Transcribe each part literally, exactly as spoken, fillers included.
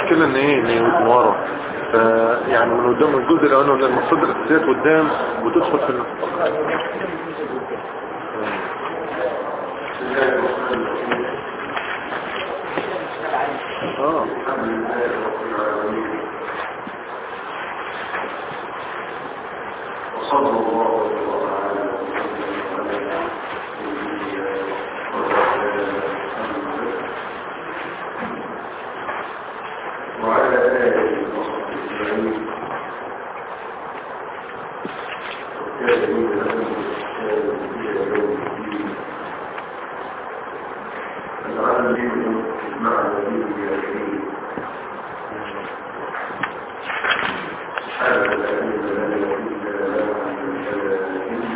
المشكلة ان ايه ان هي ورا، يعني من قدام الجزء الاولاني المفروض الاساسيات قدام وتدخل في النص. اه وصلى الله على وعلى آله وصحبه أجمعين والتابعين لهم بإحسان إلى يوم الدين. نعلم مع النبي الكريم هذا الذي لا يحل له من كلام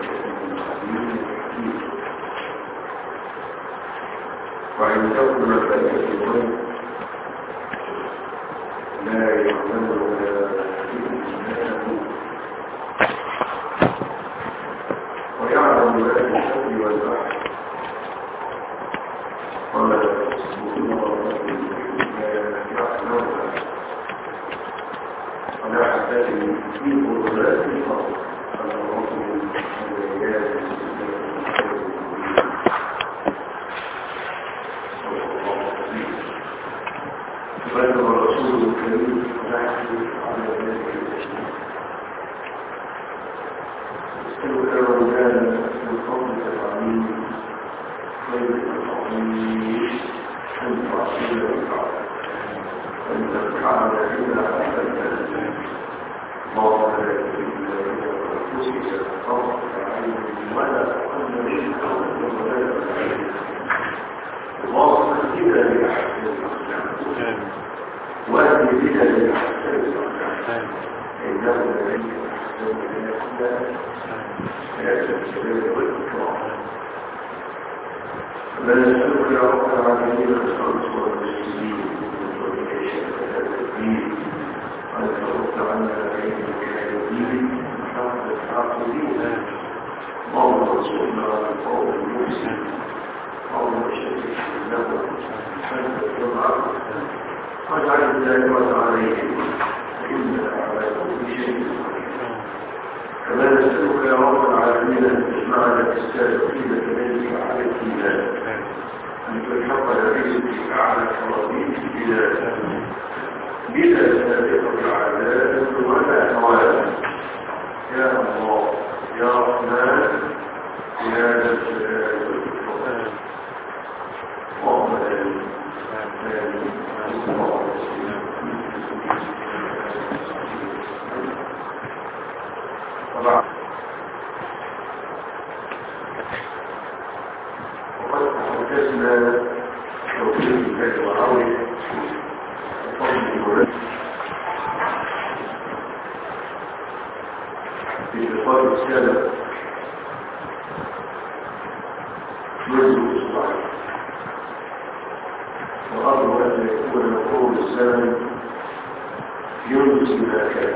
وإن تكن فائدة لا يعملها إلا ويعلم ما في الشر والبحر وما تصبحون ولا حتى في قدرات الفضل على الرسل والعياذ بلغ الرسول الكريم ونحن على ذلك استمر مولانا من فضلك العظيم خيرك العظيم أن تعصينا بالعافية وأن تفعل إلا أحسن الله لا يريد إلا أنفسك فضلك العين ولا تقل منك ولا العين الله إذا لأحسن الأخلاق وأهل بها لأحسن الأخلاق إنه لديك أحسن الأخلاق يا سلسلة والإكرام. فلا نسألك يا رب العالمين الخلص والمسلمين والمشاهد هذا الدين وأن ترد عنا بين الكاذبين وحفظ الحافظين. اللهم ارزقنا القول المحسن اللهم اشهد له حتى الجمعة واجعل الدائرة عليهم إنك على كل شيء قدير. كما نسألك يا رب العالمين أن تجمعنا بالسابقين إليك على الإيمان أن تلحقنا برزقك أعلى كراميك بلا بلا سابقة عذاب ولا هوان. يا الله يا رحمن يا ذا الجلال والإكرام. اللهم آمين آمين طبعا وقد حدثنا توفيق الله وعونه وفضله في إطار السلف منذ أسبوعين وأرجو أن يكون طول الزمن ينسي ما كان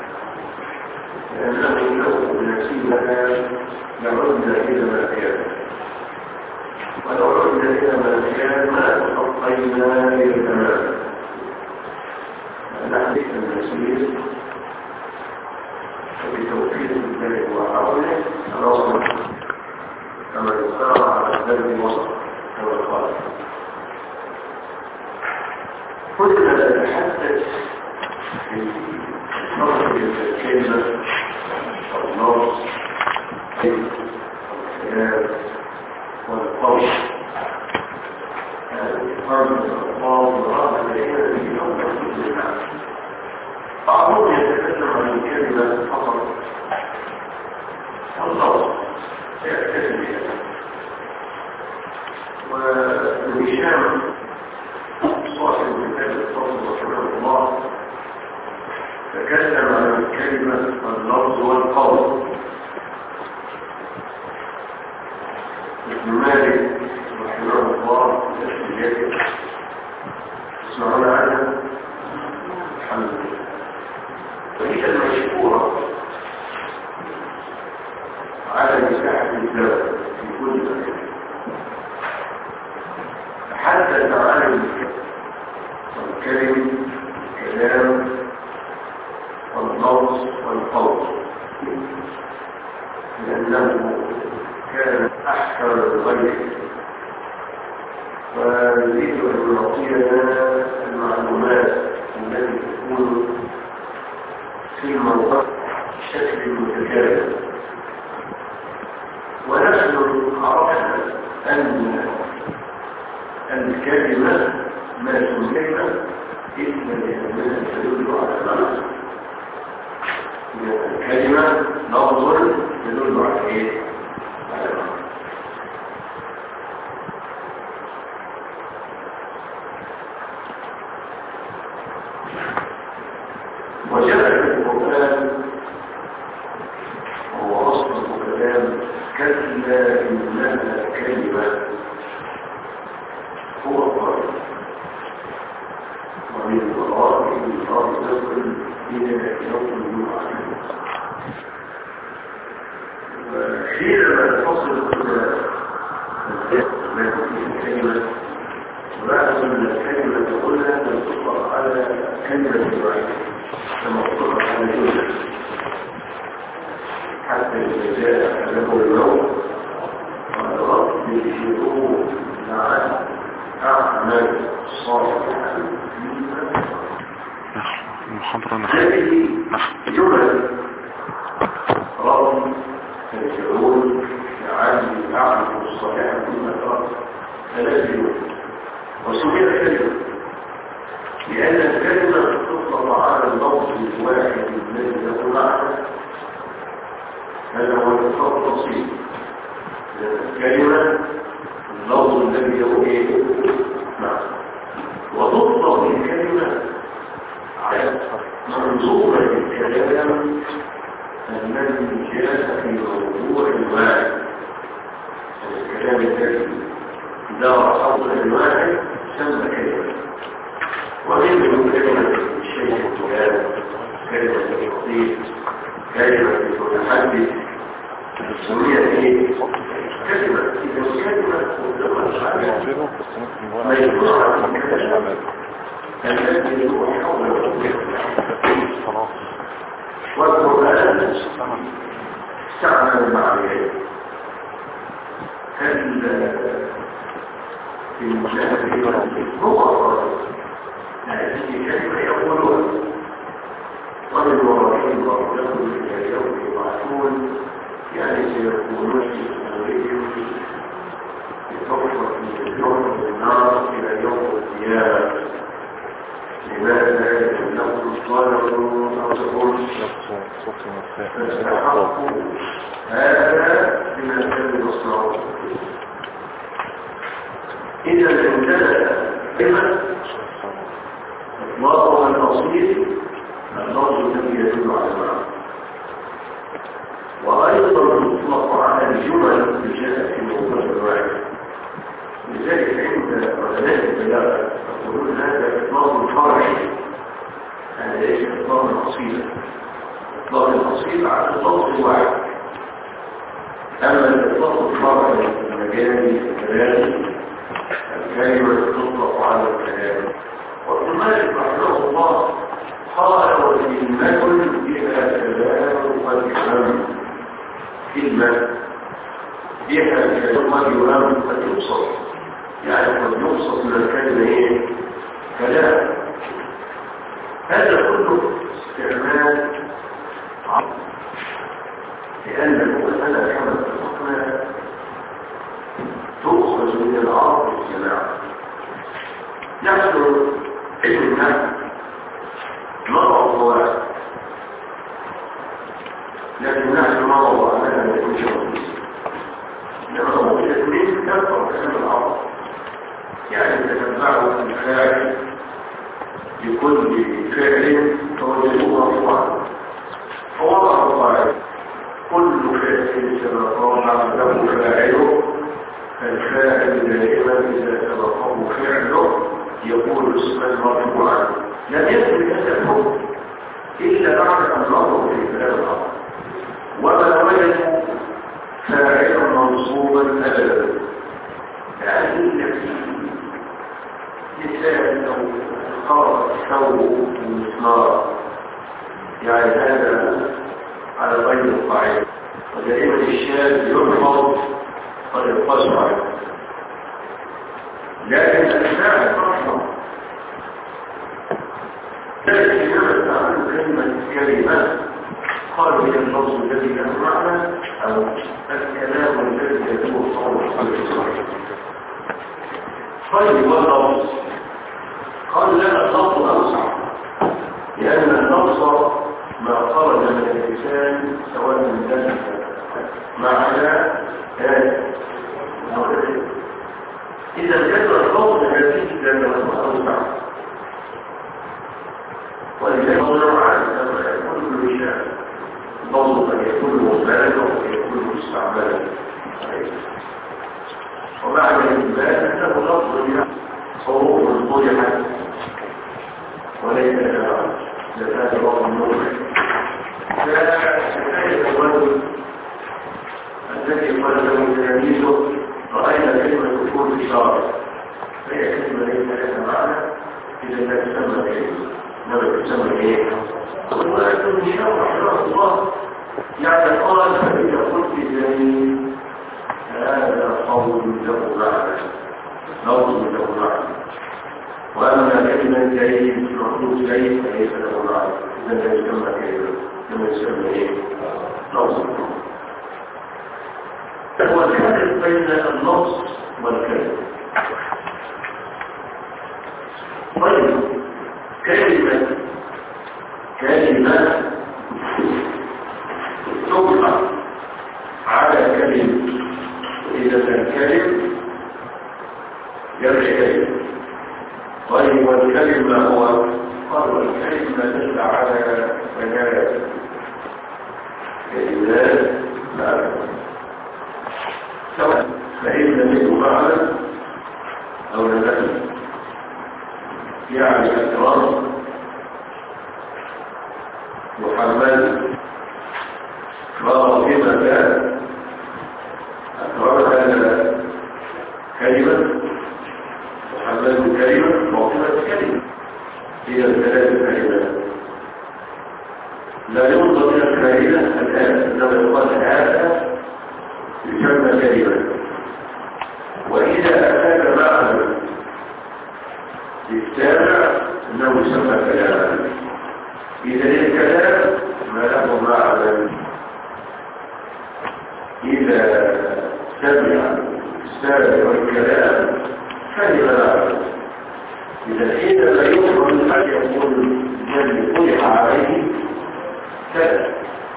لأنه لو نسينا لعدنا إلى ما كان ولو عدنا إلى ما كان ما تخطينا إلى التمام. نحن النسير وبتوفيق الله وعونه نصر كما يختار على الدرب وسط كما قال. كنا نتحدث في نظر الكلمة والنص والخيال والقول الفرد والأطفال والرابع الذين في نظر الكلمة. بعضهم يتكلم عن الكلمة فقط والنص يعتزم بها والهشام صاحب الكتاب الفضل رحمه الله تكلم عن الكلمة واللفظ والقول. ابن مالك رحمه الله تسميته تسمعون عنها الحمد لله. وهي المشهورة على مساحة الدولة في كل مكان. حتى تعالى الكلمة أنه كان أحسن الغير، فنريد أن نعطينا المعلومات التي تكون في الموضوع بشكل متكامل. ونحن عرفنا أن الكلمة ما تسمى إلا لأنها تدل على معنى. الكلمة لفظ يدل على إيه؟ على معنى. وجاء في القرآن هو أصل الكلام كلا إنها كلمة هو القرآن ومن وراء الأرض تدخل إلى يوم الجمعة. وحينما تصل ما تكون الكلمة وبعد من الكلمة تقولها تطلق على كلمة واحدة كما تطلق على جملة حتى إذا جاء له الموت قال رب يشيرون مع أعمال صالحة المحاضرة هذه جمل رب يشيرون مع أعمال صالحة فيما ترك ثلاث وسميت كلمة لأن الكلمة تطلق على اللفظ الواحد الذي له معنى. هذا هو الفرق البسيط. الكلمة اللفظ الذي له ايه؟ معنى. وتطلق الكلمة على منظومة الكلام الذي جاء في موضوع واحد. الكلام الذي دار حول واحد سمى كلمة. ومنه كلمة الشيء الكلام، كلمة التوحيد، كلمة المتحدث، سميت ايه؟ كلمة. إذا الكلمة مطلقة على ما يدل على الكلام الذي هو حول الكلام. والقرآن استعمل المعنيين. هل في المشاهدين هو هذه كلمة يقولون ومن ورائهم ورسول إلى يوم يبعثون، يعني سيكونون أولئك بتوفر في اليوم النار إلى يوم القيامة. لماذا؟ لأنهم صالحوا أنفسهم فاستحقوا هذا بما كانوا يصنعون. إذا عندنا كلمة إطلاقها الأصيل اللفظ الذي يدل على المعنى، وأيضا تطلق على الجمل التي جاءت في موضوع الواحد. لذلك عند علماء البلاغة يقولون هذا إطلاق فرعي، هذا ليس إطلاق أصيلا. إطلاق الأصيل على اللفظ الواحد، أما الإطلاق الفرعي المجالي الكلامي الكلمة تطلق على الكلام. وابن مالك رحمه الله قال وكلمة بها كلام قد يفهم، كلمة بها كلام قد يفهم قد يبسط، يعني قد يبسط من الكلمة ايه؟ كلام. هذا كله استعمال عقل، لأن المسألة كما اتفقنا تؤخذ من العرض والسماع. نحن علم النحو نضع القواعد، لكن نحن نضع أنها لا يكون شيء. إنما هو التكوين كثر كلام العرض، يعني تتبعه الفاعل لكل فعل توجهوه مرفوعا، فوضع القواعد كل فعل سبقه له فاعله، فالفاعل دائما إذا سبقه فعله يقول اسما مرفوعا. لم يكن هذا الحكم إلا بعد أن نظروا في كلام العرب وما وجدوا فاعلا منصوبا أبدا، يعني التي لسان أو خرق الثوب المسمار، يعني هذا على غير القاعدة. ودائما الشاذ يرفض قد يقتصر عليه، لكن أثناء الرحمة ذلك لما تعمل كلمة كلمات قال هي اللفظ الذي له معنى أو الكلام الذي يدور صوت الصوت. طيب واللفظ قال لنا اللفظ أوسع، لأن اللفظ ما خرج من اللسان سواء من ذلك معنى إذا كان اللفظ الذي له أوسع، ولذلك نوعا لما يكون الرجال اللفظ قد يكون مبالغا وقد يكون مستعملا، ومعنى الإنسان أنه لفظ حروف طلعت وليس لهذا الوقت النور. فكيف الرجل الذي قال له تلاميذه رأينا كلمة تكون في شارع، فهي كلمة ليس لها معنى إذا لا تسمى كلمة، ما تسمى ايه؟ ولكن إن شاء الله رحمه الله يعني قال فإذا قلت لي هذا قول له معنى لفظ له معنى، وأما كلمة جيد مخلوق جيد فليس له معنى، إذا لا يسمى كلمة كما يسمى ايه؟ لفظ. هو الفرق بين اللفظ والكلمة. طيب كلمة كلمة تطلق على كلمة، إذا تنكلم يرجع كلمة. طيب والكلمة هو قال والكلمة تدل على مجال كلمات لا سواء فإن منه معنى أو لا، يعني أكرام محمد راغبة أكرام هذا كلمة، محمد كلمة، راغبة كلمة، هي الثلاث كلمات. لا ينظر إلى الكلمة الآن، إنما يقال هذا يسمى كلمة. وإذا أتاك معنى السامع انه يسمى كلاما. اذا الكلام ما له معنى اذا سمع السامع الكلام فهم معنى. اذا حين لا يفهم قد يقول الذي طرح عليه كلام،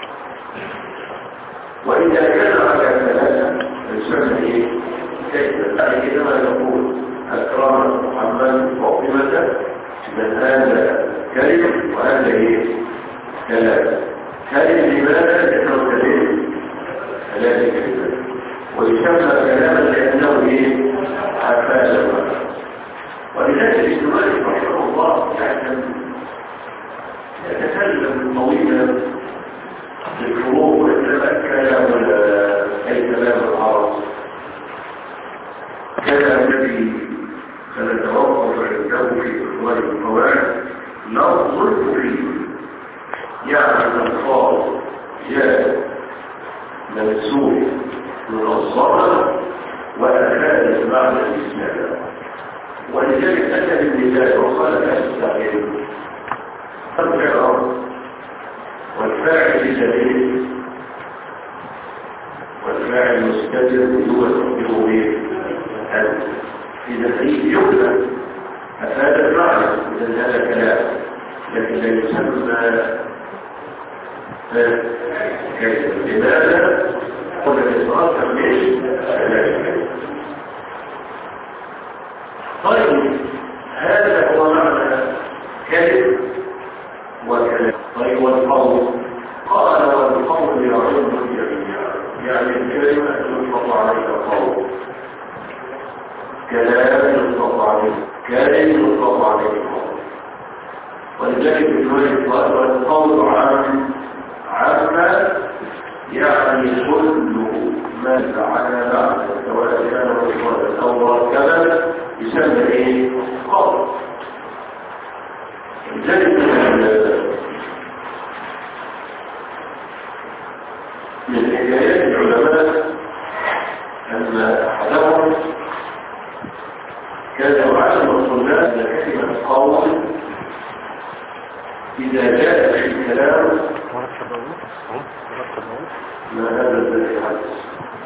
واذا كان على كلام يسمى ايه؟ كلمه. يعني كما يقول أكرام محمد فاطمة، من هذا كلمة وهذا إيه؟ كلام. كلمة لماذا؟ لأنه كلمة ثلاث كلمات، ويسمى كلاما لأنه إيه؟ أفاد. ولذلك ابن مالك رحمه الله يتكلم طويلا بالفروق ويتذكر ولا أي كلام العرب، كذا الذي سنتوقف عنده في إخوان القواعد نظر فيه، يعني الألفاظ جاء منسوب منظمة وأفاد المعنى الإسلامي. ولذلك أتى بالمثال وقال أستقيم الفعل والفاعل سبيل والفاعل مستتر هو تقديره به أنت. إذا هي يقبل أفاد المعنى، إذا هذا كلام، لكن لا يسمى كيف. لماذا؟ قل الإصرار تمليش كلام. طيب هذا هو معنى كلمة وكلام. طيب والقول قال والقول يعود جميعا، يعني الكلمة يطلق عليها قول، كلام يطلق عليه، كلام يطلق عليه قول. ولذلك الوجه قال والقول عام عامة، يعني كل ما على بعض سواء كان مفردا او مركبا يسمى ايه؟ قول. لذلك من حكايات العلماء أن أحدهم كان يعلم الطلاب أن كلمة قول إذا جاء في الكلام ما هذا الذي حدث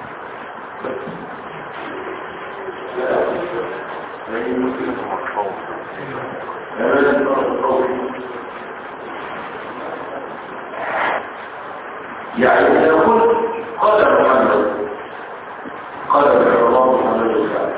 يعني إذا قلت قال محمد قال الله محمد وسلم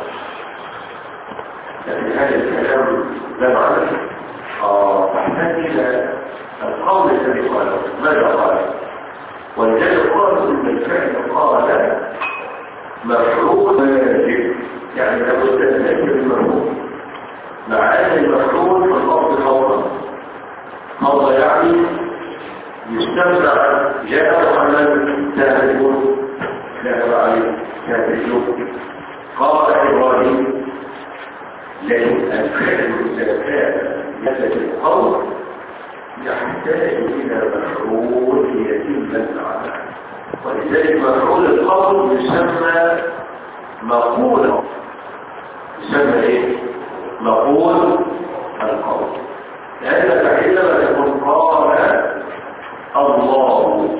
لكن هذا الكلام لا معنى تحتاج إلى القول الذي قاله ماذا قال ولذلك قالوا إن الفعل قال مفعول واجب يعني لابد أن يكون المفعول مع أن المفعول في الأرض فورا فورا يعني يستمع جاء محمد تهجر لا عليه تهجر قال إبراهيم لكن الفعل إذا كان مثل القول يحتاج إلى مفعول يتم المعنى ولذلك مفعول القول يسمى مقول يسمى ايه؟ مقول القول لأنك حينما تقول قال الله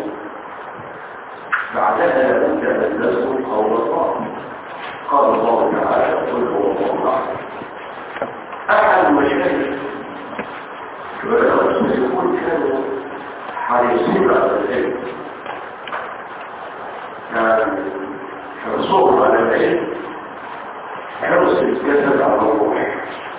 بعدها لابد أن نذكر قول الله قال الله تعالى قل هو الله أحد المشاكل يقول كانوا حريصين على العلم كان حرصوهم على العلم حرص الجسد على الروح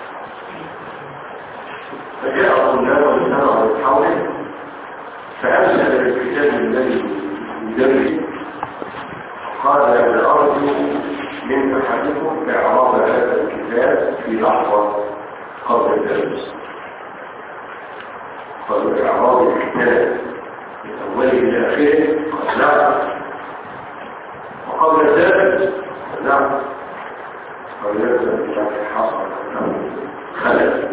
فجاء طلاب واجتمعوا من حوله فأرسل الكتاب الذي يدرس قال أنا أرجو من أحدكم إعراب هذا الكتاب في لحظة قبل الدرس قالوا إعراب الكتاب من أوله إلى آخره قال نعم وقبل ذلك نعم قال يلزم بشكل حصل خلل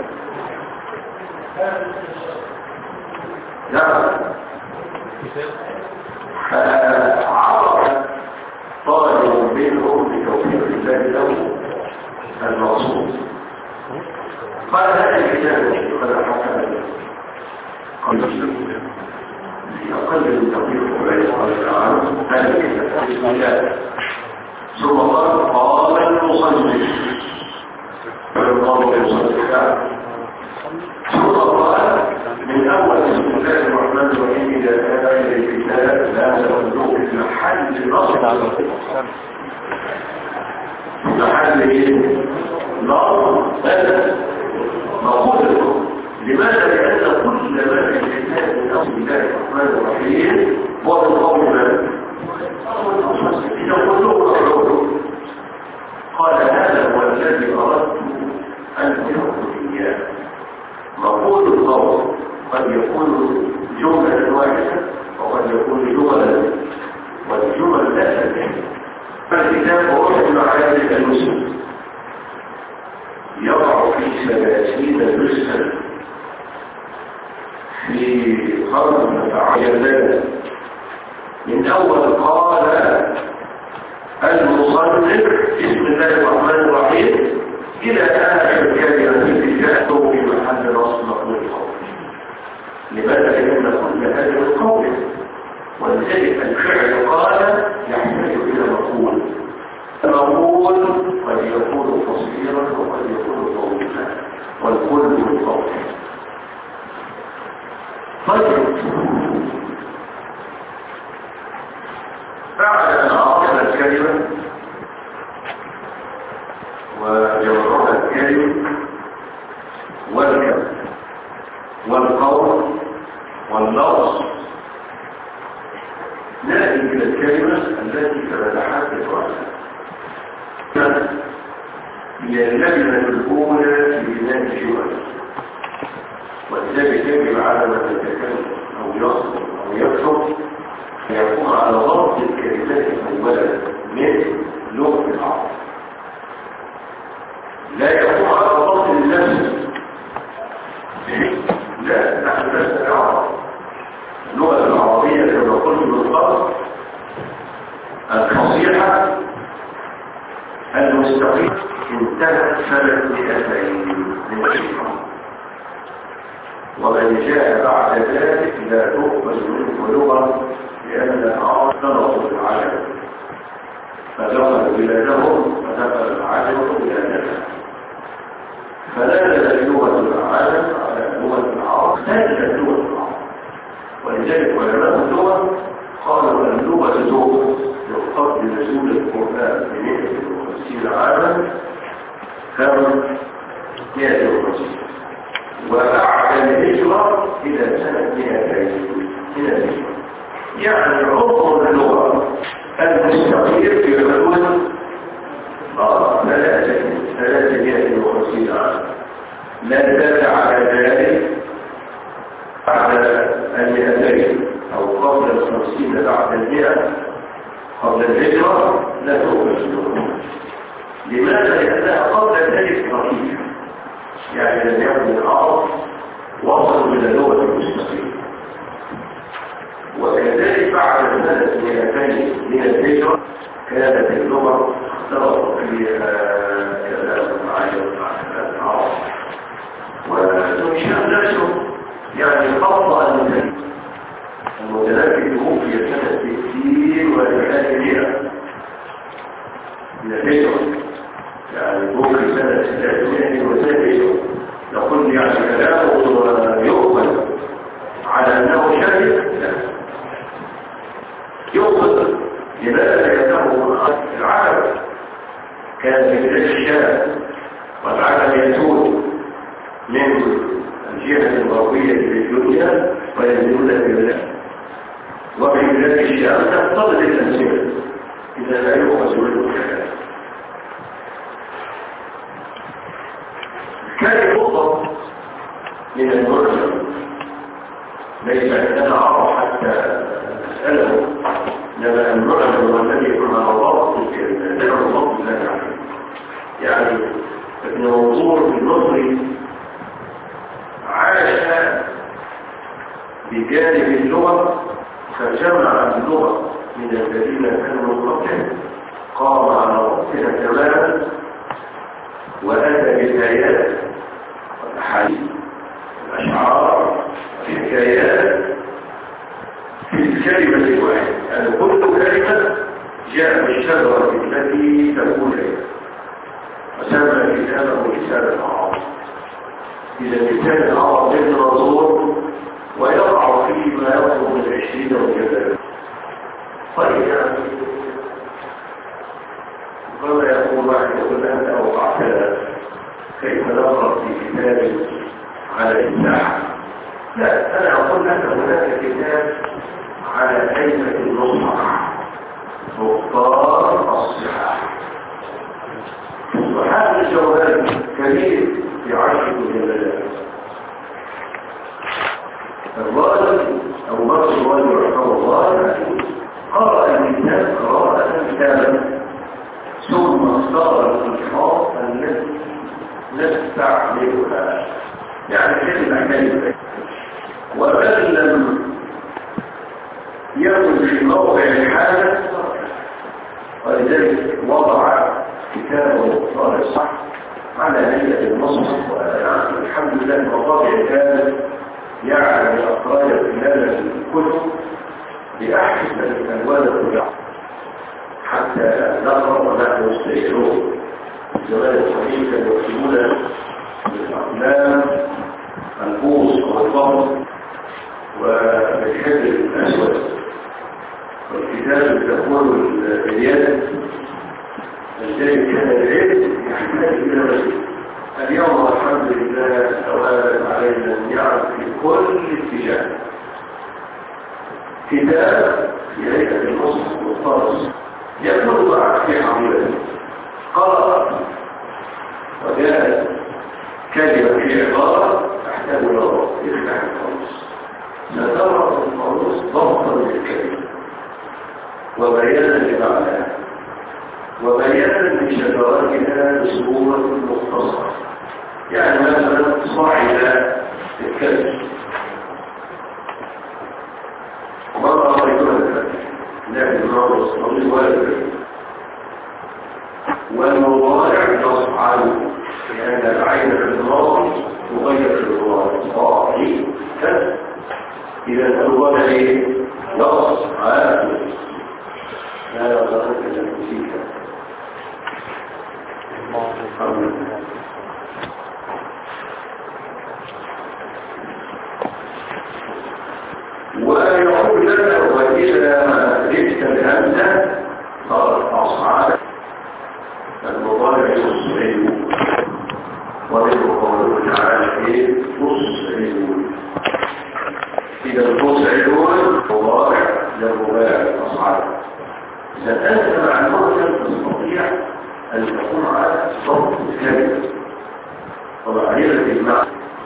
نعم فعرف طالب منهم بتوفيق الله له المقصود قال هذا الكتاب قال حسنا قال في أقل من توفيق الله قال تعالى هذا الكتاب بسم الله ثم قال قال المصنف قال المصنف ثم قال من أول بسم الله الرحمن الرحيم إلى آخر الكتاب لا تبلغ في محل نصر محل إيه؟ نصر هذا مقول لماذا؟ لأن كل ما في الكتاب من أصل الله الرحمن الرحيم هو القول من إذا كله أخذه قال هذا هو الذي أردت أن يكون إياه مقول القول قد يكون جملة واحدة وقد يكون جملة والجمل لا تنتهي فالكتاب هو من معارف المسلم يضع في ثلاثين جزءا في قرن متعينات من أول قال المصنف بسم الله الرحمن الرحيم إلى آخر كلمة في الكتاب في محل نصب مقبول القول لماذا؟ لأن كل هذا القول ولذلك الفعل قال يحتاج إلى مقول المقول قد يكون قصيرا وقد يكون طويلا والكل بالقول طيب بعد أن عرفنا الكلمة وجمعنا الكلمة والكلمة والقول واللفظ نأتي إلى الكلمة التي سنتحدث عنها هي اللجنة الأولى في بناء الجمل ولذلك يجب على من يتكلم أو يصل أو يكتب أن يكون على ضبط الكلمات المولدة من لغة العرب لا يكون على ضبط النفس لا نحن نفس العرب اللغة العربية كما قلت بالضبط المستقيم انتهت سنة مئتين من الشيطان، ومن جاء بعد ذلك لا تقبل منه لغة لأن الأعراض تنظر العالم، فدخل بلادهم فدخل العالم بلادنا، فلا لغة العالم على لغة العرب، لا لغة العرب. ولذلك علماء اللغة قالوا أن اللغة لغة يقتضي نزول القرآن بمئة وخمسين عاما كم مئة وخمسين، وبعد الهجرة إلى سنة مئتين إلى الهجرة، يعني عمر اللغة المستقيم في حدود ثلاثمائة وخمسين عاما. لا دل على ذلك بعد المئتين أو قبل الخمسين بعد المئة قبل الهجرة لا تؤمن اللغة. لماذا؟ لأنها قبل ذلك رقيقة، يعني لم يكن العرب وصلوا إلى اللغة المستقيمة. وكذلك بعد سنة مئتين من الهجرة كانت اللغة اختلط فيها كلام معين مع كلام العرب، وتنشأ نفسه يعني خطأ المتنبي المتنبي توفي سنة ستين وثلاثمائة من الهجرة، يعني توفي سنة ثلاثمائة وثلاثمائة. نقول يعني كلامه يقبل على أنه شريف؟ لا يقبل. لماذا؟ لأنه العرب كان في بلاد الشام والعرب يأتون من الجهة الغربية للدنيا وينزلون في بلاد، وفي بلاد الشام تقتضي التنزيل إذا لا يؤخذ منه كلام. كان يطلب من المرسل ليس عندنا عرب حتى أسأله، لما المرسل هو الذي يكون على الله في الله لا يعلم. يعني ابن منظور المصري عاش بجانب اللغة، فجمع اللغة من الذين كانوا من قبله، قام على رأسها تماما، وأتى بالآيات والأحاديث والأشعار والحكايات في الكلمة الواحدة. يعني كل كلمة جاء بالشجرة التي تكون لها، وسمى كتابه لسان العرب. إذا لسان العرب ابن رسول ويقع فيه ما يقرب من عشرين وكذا. طيب يعني كما يقول واحد يقول أنت أوقعتنا كيف نقرأ في كتاب على الساحة؟ لا، أنا أقول لك هناك كتاب على كلمة النصح مختار الصحاح. وهذا الجواب كبير في عشر مجلدات. الراجل أو بعض الرجل رحمه الله قرأ الكتاب قراءة كاملة، ثم اختار الألفاظ التي نستعملها، يعني كلمة كلمة، ومن لم يكن في موضع الحاجة ولذلك وضع كتابه صار الصح على هيئة المصحف. ويعني الحمد لله المطابع كانت يعني أخراج خلال الكتب بأحسن الألوان الطبيعة حتى نقرأ ونحن نستيعون. زمان الصحيح كانوا يكتبون بالأقلام البوص والفضل وبالحبر الأسود، والكتاب تكون باليد. لذلك كان العلم يحتاج إلى مسجد. اليوم الحمد لله توالت علينا النعم في كل اتجاه. كتاب في هيئة المصحف والفرس يكون معك في حمله قرأ وجاءت كلمة في عبارة تحتاج إلى ضبط، يفتح الفرس سترى الفرس ضبطا للكلمة وبيانا لمعناها وبيانا لشجراتها بصورة مختصرة. يعني مثلا صعد الكلب مرة رأيتها الكلب لكن الرأس طويل ولا الكلب، والمضارع يصعد لأن العين في الماضي تغير في المضارع صاحي كذا. إذا المضارع إيه؟ يصعد لا يصعد إلا المسيكة. ويقول لنا وإذا لبت الهمزة صارت أصعد المضارع يصعد ومنه قوله تعالى ايه تصعدون. إذا تصعدون مضارع للرباع أصعد. إذا أنت مع المرجع تستطيع أن تكون على صوت الكلمة ومعرفة المعنى.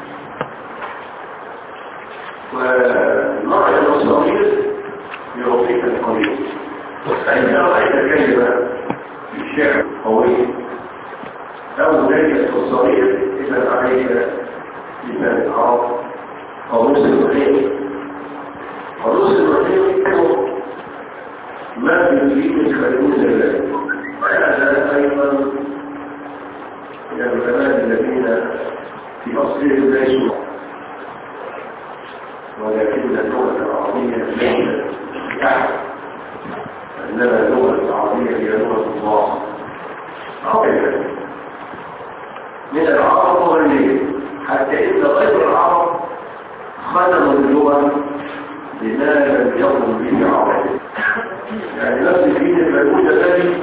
والمرجع الصغير يعطيك القليل. فإذا رأيت كلمة في الشعر قوية أو ذلك الصغير إذا عليك لسان العرب قاموس الوحيد. قاموس الوحيد ما في الدين يخلقون ذلك. وهذا أيضا من العلماء الذين في أصلهم ليسوا ولكن اللغة العربية ليست بأحد، إنما اللغة العربية هي لغة الله عربية من العرب والليل، حتى إن غير العرب خدموا اللغة بما لم يقم به عربي. يعني نفس الدين الموجود ذلك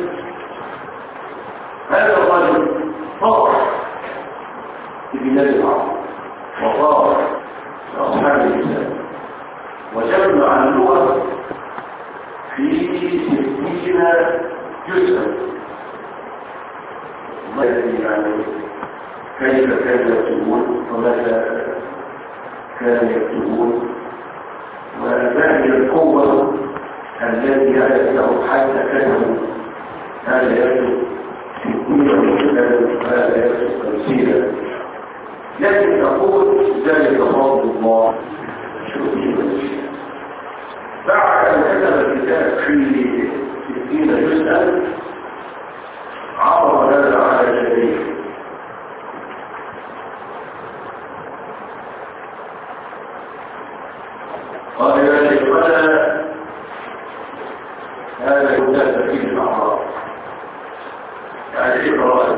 هذا الرجل طار في بلاد العرب وطار لأصحاب الإسلام وجمع اللغة في ستين جزءا. ما يدري يعني كيف كانوا يكتبون وماذا كانوا يكتبون وما هي القوة الذي يعرفه حتى كتبوا هذا يكتب ستين هذا يكتب خمسين. لكن تقول ذلك فضل الله بعد أن كتب الكتاب في ستين جزءا عرض هذا على جميع. قال يا شيخنا هذا يدافع فيه الأعراض يعني إقرأ.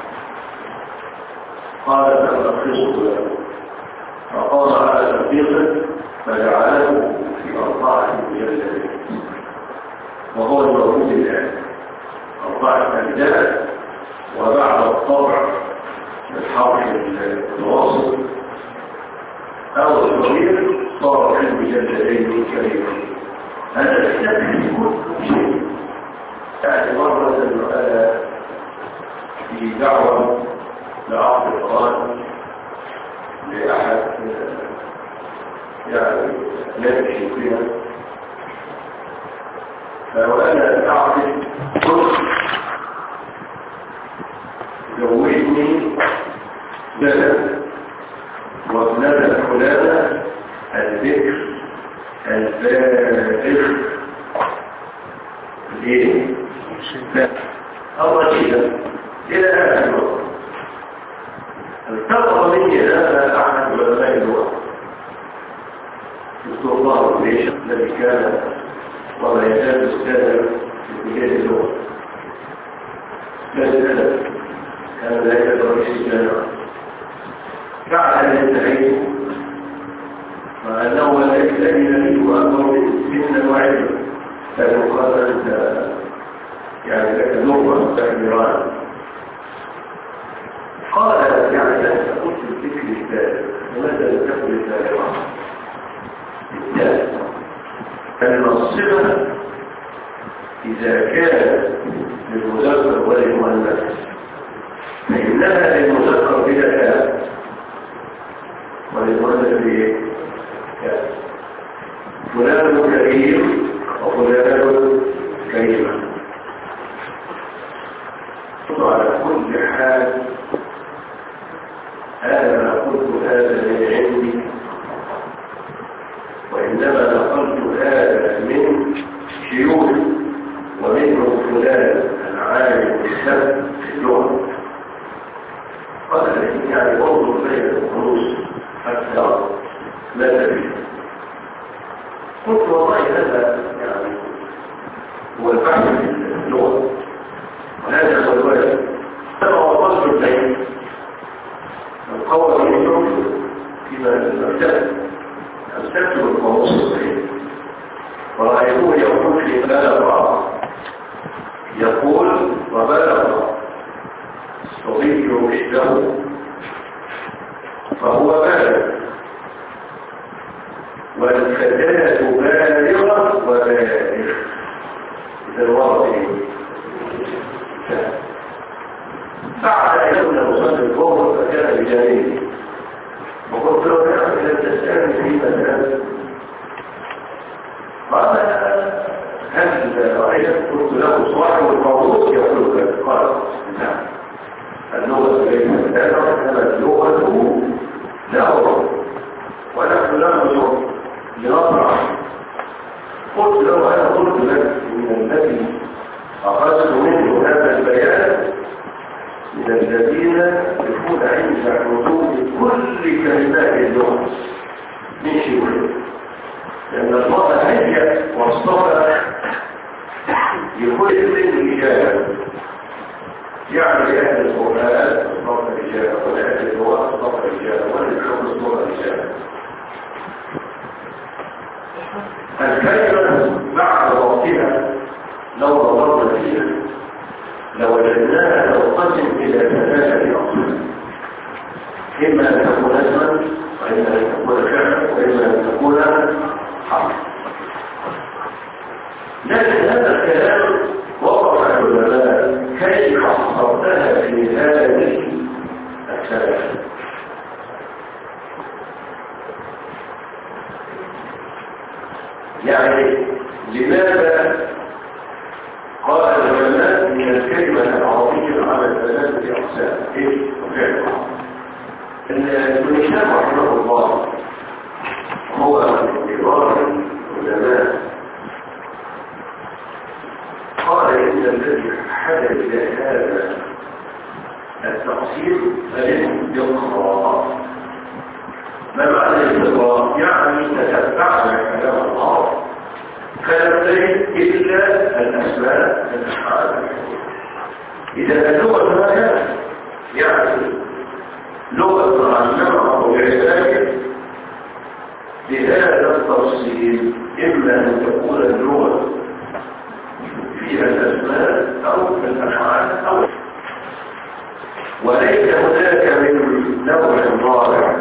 قال فأخذه له فقال على تطبيقه فجعله في أربعة مجلدين وهو الموجود الآن أربعة أجزاء. وبعد الطبع بالحرف الوسط أو الصغير صار في المجلدين كريمين. هذا الكتاب كل شيء. يعني مرة أنا في دعوة لعقد القرآن لأحد يعني لا تشي فيها، فأنا أعطي صوت زوجني بلد وابنة فلانة الذكر الفاتح ليه؟ الرشيدة إلى هذا الوقت. التقى مني هذا أحد علماء اللغة دكتور الله الريش الذي كان وما يزال أستاذا في مجال اللغة. كان كان ذلك رئيس الجامعة بعد أن ينتهي مع أنه لا يحتاج إليه وأمر سنا وعلما كان قال أنت يعني لك اللغة تكبيران. قال يعني أنت قلت الفكر الثالث وماذا لم تكن الثالثة الثالث أن الصفة إذا كان للمذكر وللمؤنث فإنها للمذكر بلا كلام وللمؤنث بإيه؟ كلام. فلان كريم وفلان كريمة. على كل حال أنا قلت هذا من عندي وإنما نقلت هذا من شيوخ ومنهم فلان عالم الإسلام في اللغة قال لكن يعني انظر بين الخروج حتى لا تبين. قلت والله هذا يعني هو البحث في اللغة وهذا هو الواجب. كما وصلت البيت القول يجب فيما المكتب أمسكت القوس البيت ورأيته يقول في بلغ يقول وبلغ الصبي رشده فهو بالغ والفتاة بالغة وبالغ إذا الوضع بعد أن يكون مصدر الظهر فكان بجانبه وقلت له نعم إذا تسألني في مسألة قال هل رأيت قلت له صاحب القوس يقول لك قال نعم اللغة ليست لنا إنما اللغة له ونحن لا نشر لنطرح. قلت له أنا قلت لك من الذي أخذت منه هذا البيان من الذين يكون عند حدود كل كلمات اللغة من شيء لأن الله هيئ واصطفى لكل من إجابة يعني أهل القرآن اصطفى الإجابة وأهل اللغة اصطفى الإجابة والحكم اصطفى الإجابة. الكلمة بعد وقتها لو نظرنا فيها لوجدناها تنقسم إلى ثلاثة أقسام إما أن تكون اسما وإما أن تكون فعلا وإما أن تكون حرفا. لكن هذا الكلام وقف العلماء كيف حصرتها في هذه الثلاثة. يعني لماذا قال العلماء من الكلمة العربية على ثلاثة أقسام؟ إيه؟ وفعل ابن هشام رحمه الله هو من كبار العلماء قال إن الذي حدث هذا التقسيم فليقرأ. ما معنى الاقراء؟ يعني تتبعنا كلام الله فلم تجد إلا الأسماء الأفعال. إذا اللغة ما يعني لغة علمها أو علاجة بهذا التفصيل إما أن تكون اللغة فيها الأسماء أو الأفعال أو وليس هناك من نوع رابع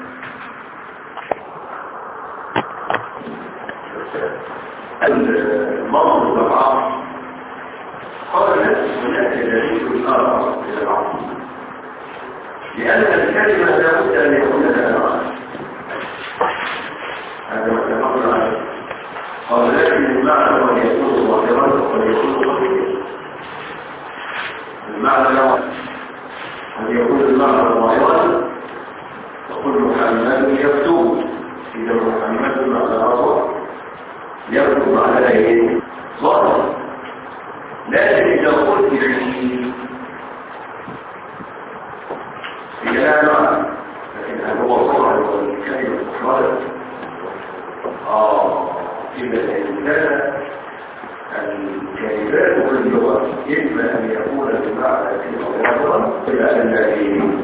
المنطق العصر. قال هناك دليل آخر إلى العصر لأن الكلمة لا بد أن يكون لها معنى. هذا ما اتفقنا عليه. قال لكن المعنى قد يكون ظاهرا وقد يكون خفيا. المعنى لا قد يكون المعنى ظاهرا تقول محمد يكتب إذا محمد معناه يكتب على ايه ظاهر. لكن إذا قلت فيه لا معنى لكن هذا هو ظاهر والكلمة مفردة اه إذا كان الكلمات في اللغة إما أن يكون بمعنى فيه ظاهرا إلى أن يكون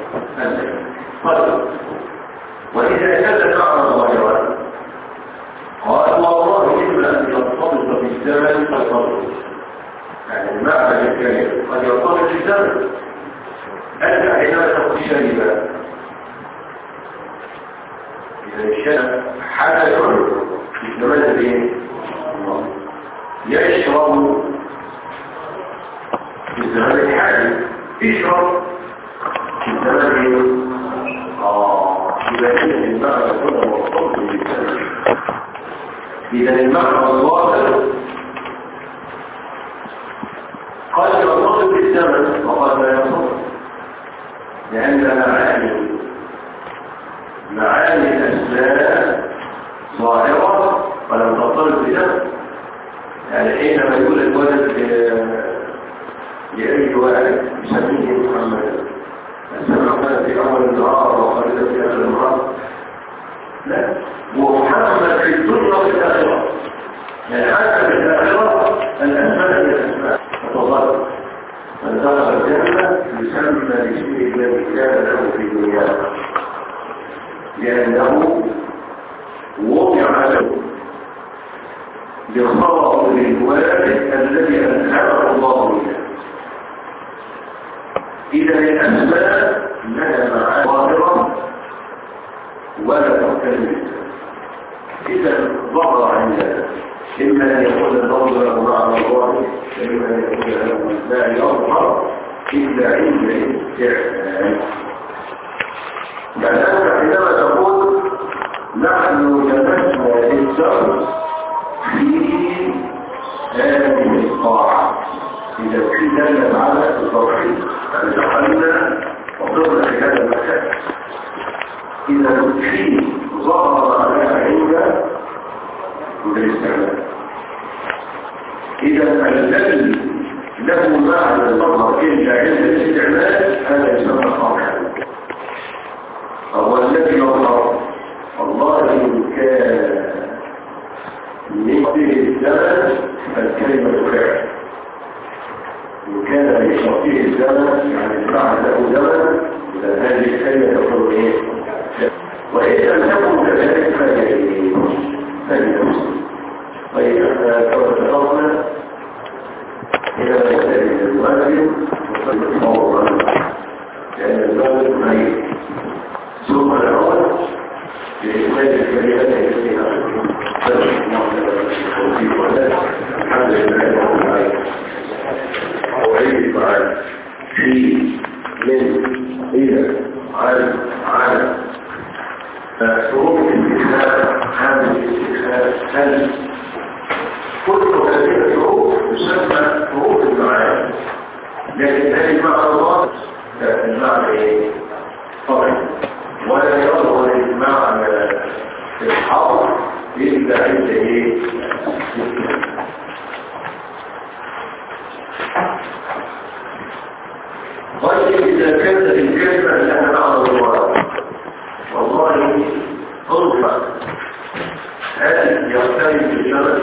طيب. وإذا كان المعنى ظاهرا قال والله إما أن يرتبط بالزمن فالضرب يعني المعنى للكلمة قد يرتبط بالزمن. أنت حينما تقول شريبا إذا الشرب حدث في الزمن الذي يشرب في الزمن الحالي يشرب في الزمن آه إذا كان المعنى يكون مرتبط بالزمن. إذا المعنى الظاهر قد يرتبط بالزمن وقد لا يرتبط لأن معاني معاني الأسماء ظاهرة ولم ترتبط بالزمن. يعني حينما يقول الولد لأي واحد يسميه محمد سمعنا في أول النهار وخلد في آخر النهار لا ومحمد في الدنيا وفي الآخرة يعني حتى في الآخرة الأسماء هي الأسماء تتضاد من دخل الجنة يسمى باسم الذي كان له في الدنيا لأنه وضع له بخطأ للوالد الذي أنزله الله إياه. إذا الأسماء لها معاني ظاهرة ولا تختلف. إذا ظهر عندنا إما أن يكون النظر مع الله إما أن يكون له لا يظهر إلا عند الاستعمال. يعني عندما تقول نحن لمسنا الشمس في هذه القاعة إذا في دل على التوحيد أن دخلنا وضرنا في هذا المكان إذا في ظهر عليها عند بالاستعمال. إذا الذي له معنى الظهر إلا عند الاستعمال هذا يسمى قاعدة. هو الذي يظهر الله إن كان من الزمن فالكلمة فعل إن كان لشرطه الزمن يعني بعد له زمن إذا هذه الكلمة تكون إيه؟ وإذا لم تكن كذلك فهي فهي طيب احنا كما اتفقنا إلى مسائل الواجب وصلنا فورا لأن الواجب ميت ثم الأول بإكمال الكلمات التي الحمد لله رب العالمين. أعيد معاك في من إلى عن عن شروط الاستخدام حامل الاستخدام هل كل هذه الشروط تسمى شروط المعاني لكن هذه معنى الله المعنى ايه؟ طبعا ولا يظهر المعنى في الحرف إلا عند ايه؟ طيب إذا كانت الكلمة لها معنى الله والله انظر هل يختلف الجبل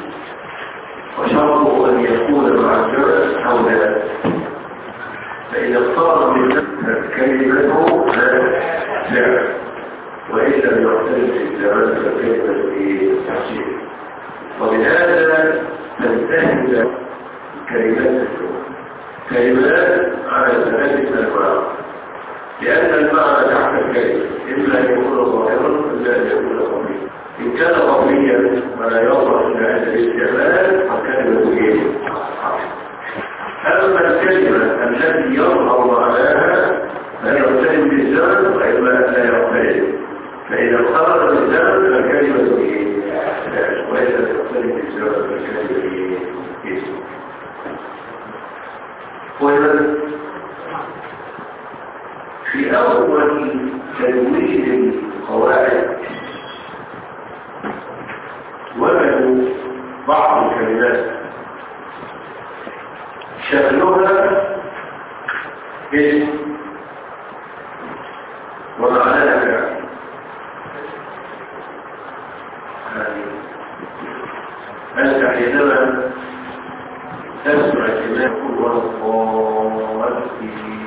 وشرطه أن يكون مع الجبل أو لا؟ فإذا اختار من كلمته لا فعل وإذا لم يختلف الجبل فكلمة تحصيل. وبهذا تنتهي كلمات الجبل كلمات على ثلاثة أنواع لأن المعنى تحت الكلمة إما أن يكون ظاهرا إلا أن يكون قويا. إن كان قويا ولا يظهر إلا عند الاستعمال فكلمة إيه؟ أما الكلمة التي يظهر معناها لا يختلف بالزمن وإما لا يختلف فإذا خرج بالزمن فالكلمة إيه؟ وإذا تختلف بالزمن فالكلمة إيه؟ وإذا في أول تدوين القواعد وجدوا بعض الكلمات شكلها اسم ومعناها فعل. أنت حينما تسمع كلمات هو الضالين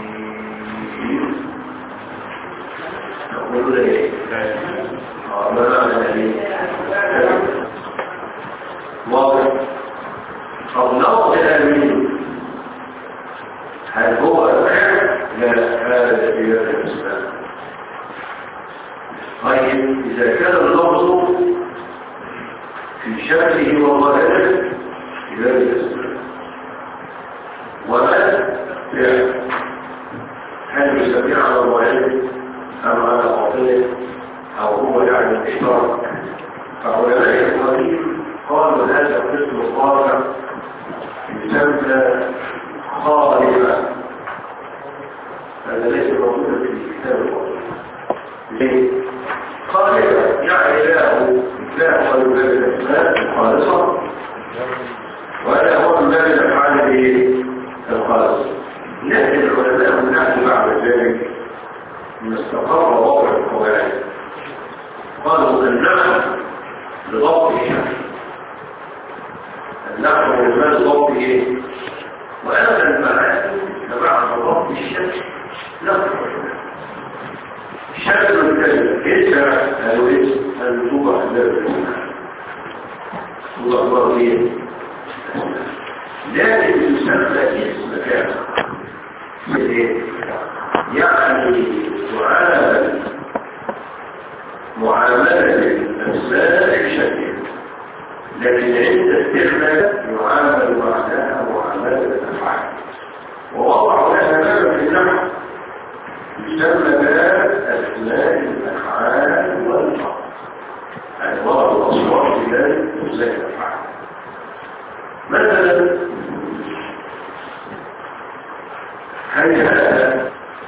نقول له ايه؟ ما معنى ايه؟ واضح. طب نوع الامين هل هو فعل؟ لا هذا في هذا الاسلام. طيب اذا كان اللفظ في شكله وظاهره في هذا الاسلام وما فعل هل يسميه على الظاهر أم على باطنه أو هو يعني الاشتراك؟ فعلماء القديم قالوا هذا القسم الرابع يسمى خالفة. هذا ليس موجودا في الكتاب القديم. ليه؟ خالفة يعني له لا هو باب الأسماء الخالصة ولا هو باب الأفعال الخالصة. من استقر وضع القواعد. قالوا النحو لضبط الشمس، النحو والمال لضبط ايه؟ وأما المعاني فمعنى ضبط الشمس لا تفرق. شكل الكلمة كيف قالوا ايه؟ الوضوء الذي الله ايه؟ لكن يسمى اسم كامل يعني تعامل معاملة الأسماء بشكل، لكن عند استخدام يعامل معناها معاملة الأفعال. ووضع لها باب في النحو يسمى باب أسماء الأفعال والفعل، يعني وضع الأصوات في ذلك أسماء الأفعال. مثلا هيا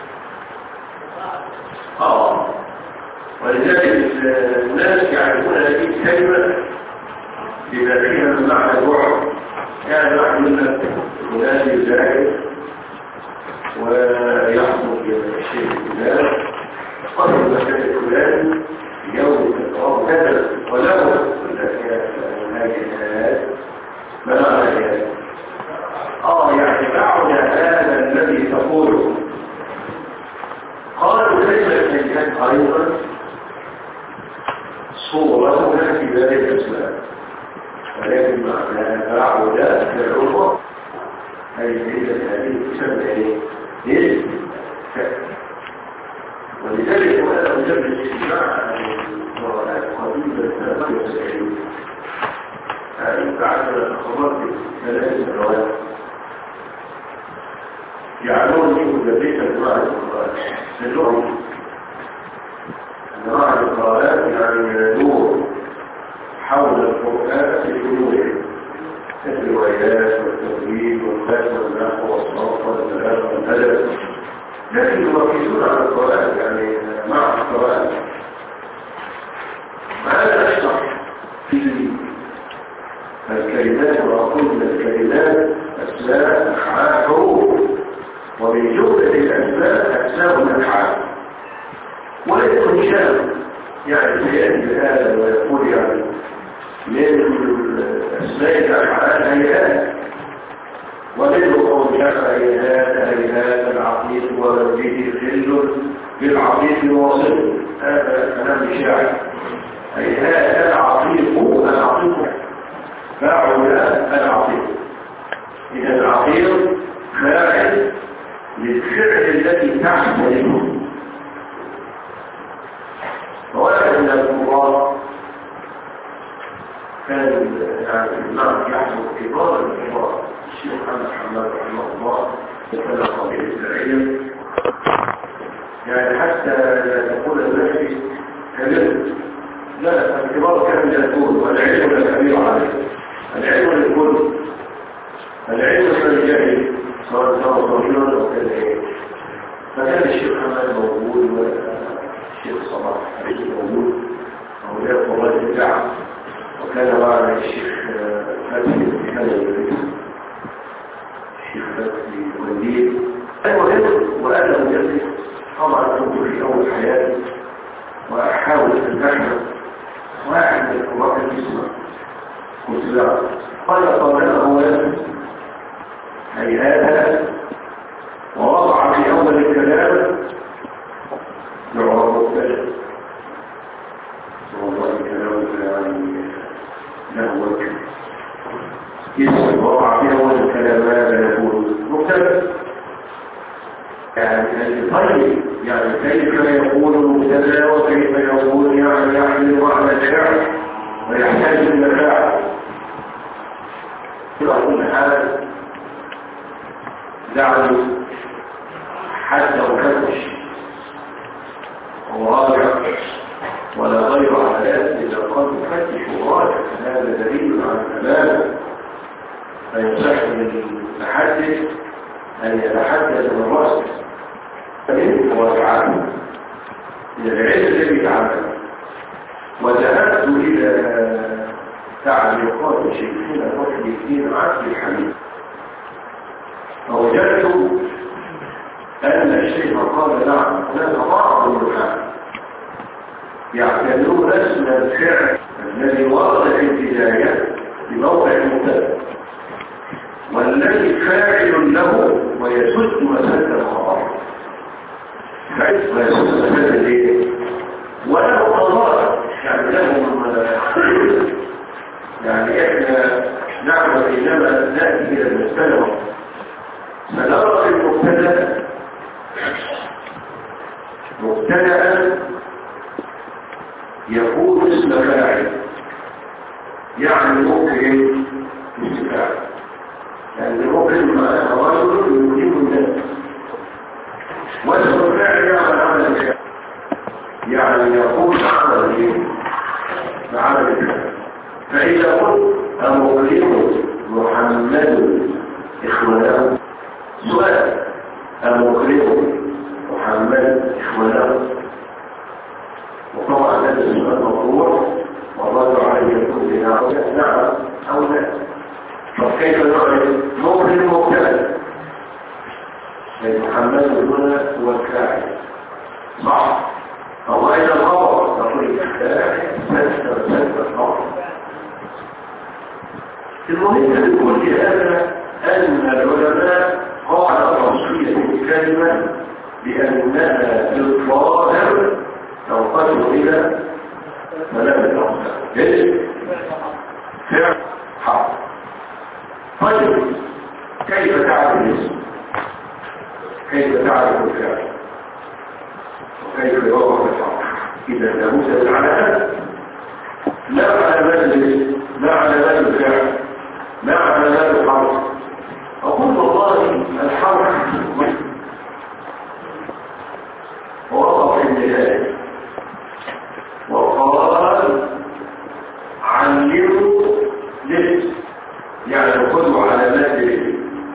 اه ولذلك الناس يعرفون هذه الكلمة بما فيها من معنى الوعد. يعني واحد منا فلان يزايد ويحصل الشيء الفلان قبل المكان الفلاني يوم التقرار كذا وله هذه ما معنى هذا؟ اه يعني بعد هذا الذي تقوله. قالوا كلمة كانت أيضا صورتها في ذلك الأسلام، ولكن معناها بعد كالعروة أي ليلة هذه تسمى ايه؟ ليلة ولذلك هو أنا أجب الاستجماع عن القراءات قديمة ثلاثة وسبعين يعني بعد خبرت ثلاث سنوات يعلمون منه ذلك أنواع القراءات النوع أنواع القراءات يعني يدور حول القرآن في كله الروايات والتوحيد والفهم والنحو والصرف والبلاغة والأدب، لكن يركزون على القرآن يعني مع القرآن. ماذا أشرح في الكلمات وأقول من الكلمات أسماء أفعال حروف، ومن جملة الأسماء أسماء الأفعال والإنشاء يعني سيأتي هذا ويقول يعني من أسماء الأفعال هيئات، ومنه قول شفع هيئات هيئات العقيد وبه خل بالعقيد واصل. هذا كلام الشاعر. هيئات العقيد هو العقيد فاعل العقيد. إذا العقيد فاعل للفعل الذي تحمله. وواحد من القراء كان يعني الإمام يحمل كبار الكبار الشيخ محمد حماد رحمه الله وكان قبيل الزرعية، يعني حتى تقول الناس كلمة لا الكبار كان يقول والعلم الكبير عليه، العلم للكل، العلم للجاهل سواء كان صغيرا او كان ايه. فكان الشيخ حماد موجود والشيخ صلاح عليه موجود اولياء الله الدعم، وكان معنا الشيخ فتحي الحلبي الشيخ فتحي وليد المهم. وانا مجدد طبعا كنت في اول حياتي واحاول ان احمل واحد من القراء الاسماء قلت لا قال طبعا هو هيئات ووضع في اول الكلام يعرف مختلف والله الكلام يعني له وجه اسم وضع في اول الكلام ماذا يقول مختلف يعني طيب يعني كيف يقول مبتدا وكيف يقول يعني يحمل معنى الشعر ويحتاج الى فاعل كل حال دعني حتى أفتش وراجع ولا غير على إذا قد أفتش وراجع هذا دليل على الأمانة. فيصح للمتحدث أن يتحدث من رأسه هو تعالى إلى العلم الذي تعمل. وذهبت إلى تعليقات شيخنا وحي الدين عبد الحميد فوجدت أن الشيخ قال نعم هناك بعض النحاة يعتبرون اسم الفعل الذي ورد في البداية بموقع المبتدأ والذي فاعل له ويسد مسد الخبر فعل ويسد مسد الايه وله قضاء يعني لهم يعني احنا نعمل انما ناتي الى المبتدأ فنرى المبتدأ مبتدأ يكون اسم فاعل يعني ممكن استفاعل يعني ممكن معناها رجل يجيب الناس واسم الفاعل يعمل عمل الفعل يعني يقول عمل ايه عمل الفعل فإذا قلت أمكرم محمد إخوانه سؤال أمكرم محمد إخوانه وطبعا هذا السؤال مطروح والرد عليه يكون نعم نعم أو لا طب كيف نعرف مكرم مبتدأ محمد هنا هو الفاعل صح الله إلى الخبر تقول الفاعل سنة سنة الخبر المهم بكل هذا أن العلماء قال تصفية الكلمة بأنها الظاهر تنقسم إلى ثلاثة أقسام اسم فعل حرف طيب كيف تعرف الاسم؟ كيف تعرف الفعل؟ وكيف يوضح الحرف؟ إذا لابد من العلامات لا علامات الاسم لا علامات الفعل لا علامات الحرف أقول والله الحرف ووقف في النهاية وقال علموا لسه يعني خذوا علامات لسه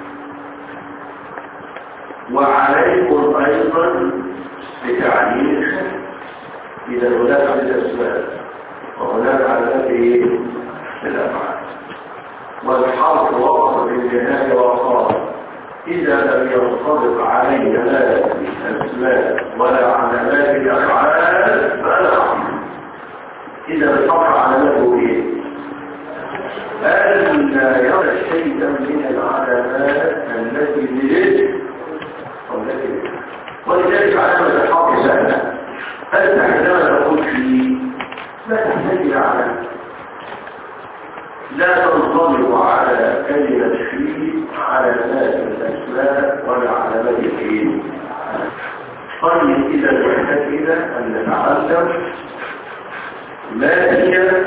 وعليكم أيضا بتعليم الشيء إذا هناك عدد الأسباب وهناك علامات الأفعال والحرف وقف في النهاية وقال إذا لم ينطبق عليه لا الأسماء ولا علامات الأفعال فلا حرف إذا انطبق علامته إيه؟ ألا يرى شيئا من العلامات التي للاسم والتي ولذلك علامة الحرف سهلة أنت عندما تقول فيه لا تحتاج إلى علامة لا تنطبق على كلمة فيه علامات الأسماء ولا علامات الحين طيب إذا نحتاج إلى أن نتعلم ما هي